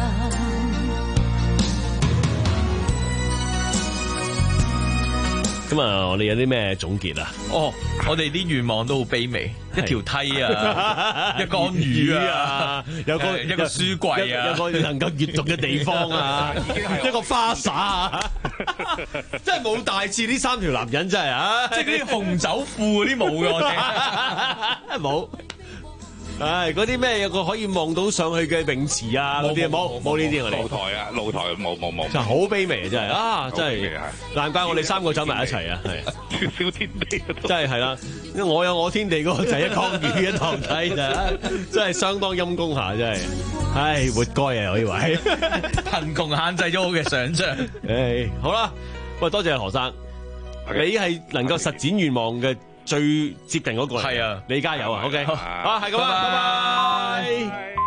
咁啊，我哋有啲咩總結啊？ 哦，我哋啲願望都好卑微，一條梯啊，一缸魚啊， 有個一個書櫃啊， 有個能夠閱讀嘅地方啊，一個花灑啊，真係冇大志呢三條男人真係啊！ 即係嗰啲紅酒褲嗰啲冇嘅，我哋冇。唉，嗰啲咩有個可以望到上去嘅泳池啊，嗰啲冇冇呢啲我哋露台啊，露台冇冇冇， 就好卑微啊！真係啊，真係難怪我哋三個走埋一齊啊，係少少天地， 真係係啦，因為我有我天地嗰個就係一缸魚一堂梯咋，真係相當陰功下，真係，唉，活該啊，我以為貧窮限制咗我嘅想像。 唉，好啦，喂，多謝何生。 你係能夠實踐願望嘅最接近嗰個。係啊，你加油啊 ！OK， 好啊，係咁啊，拜拜。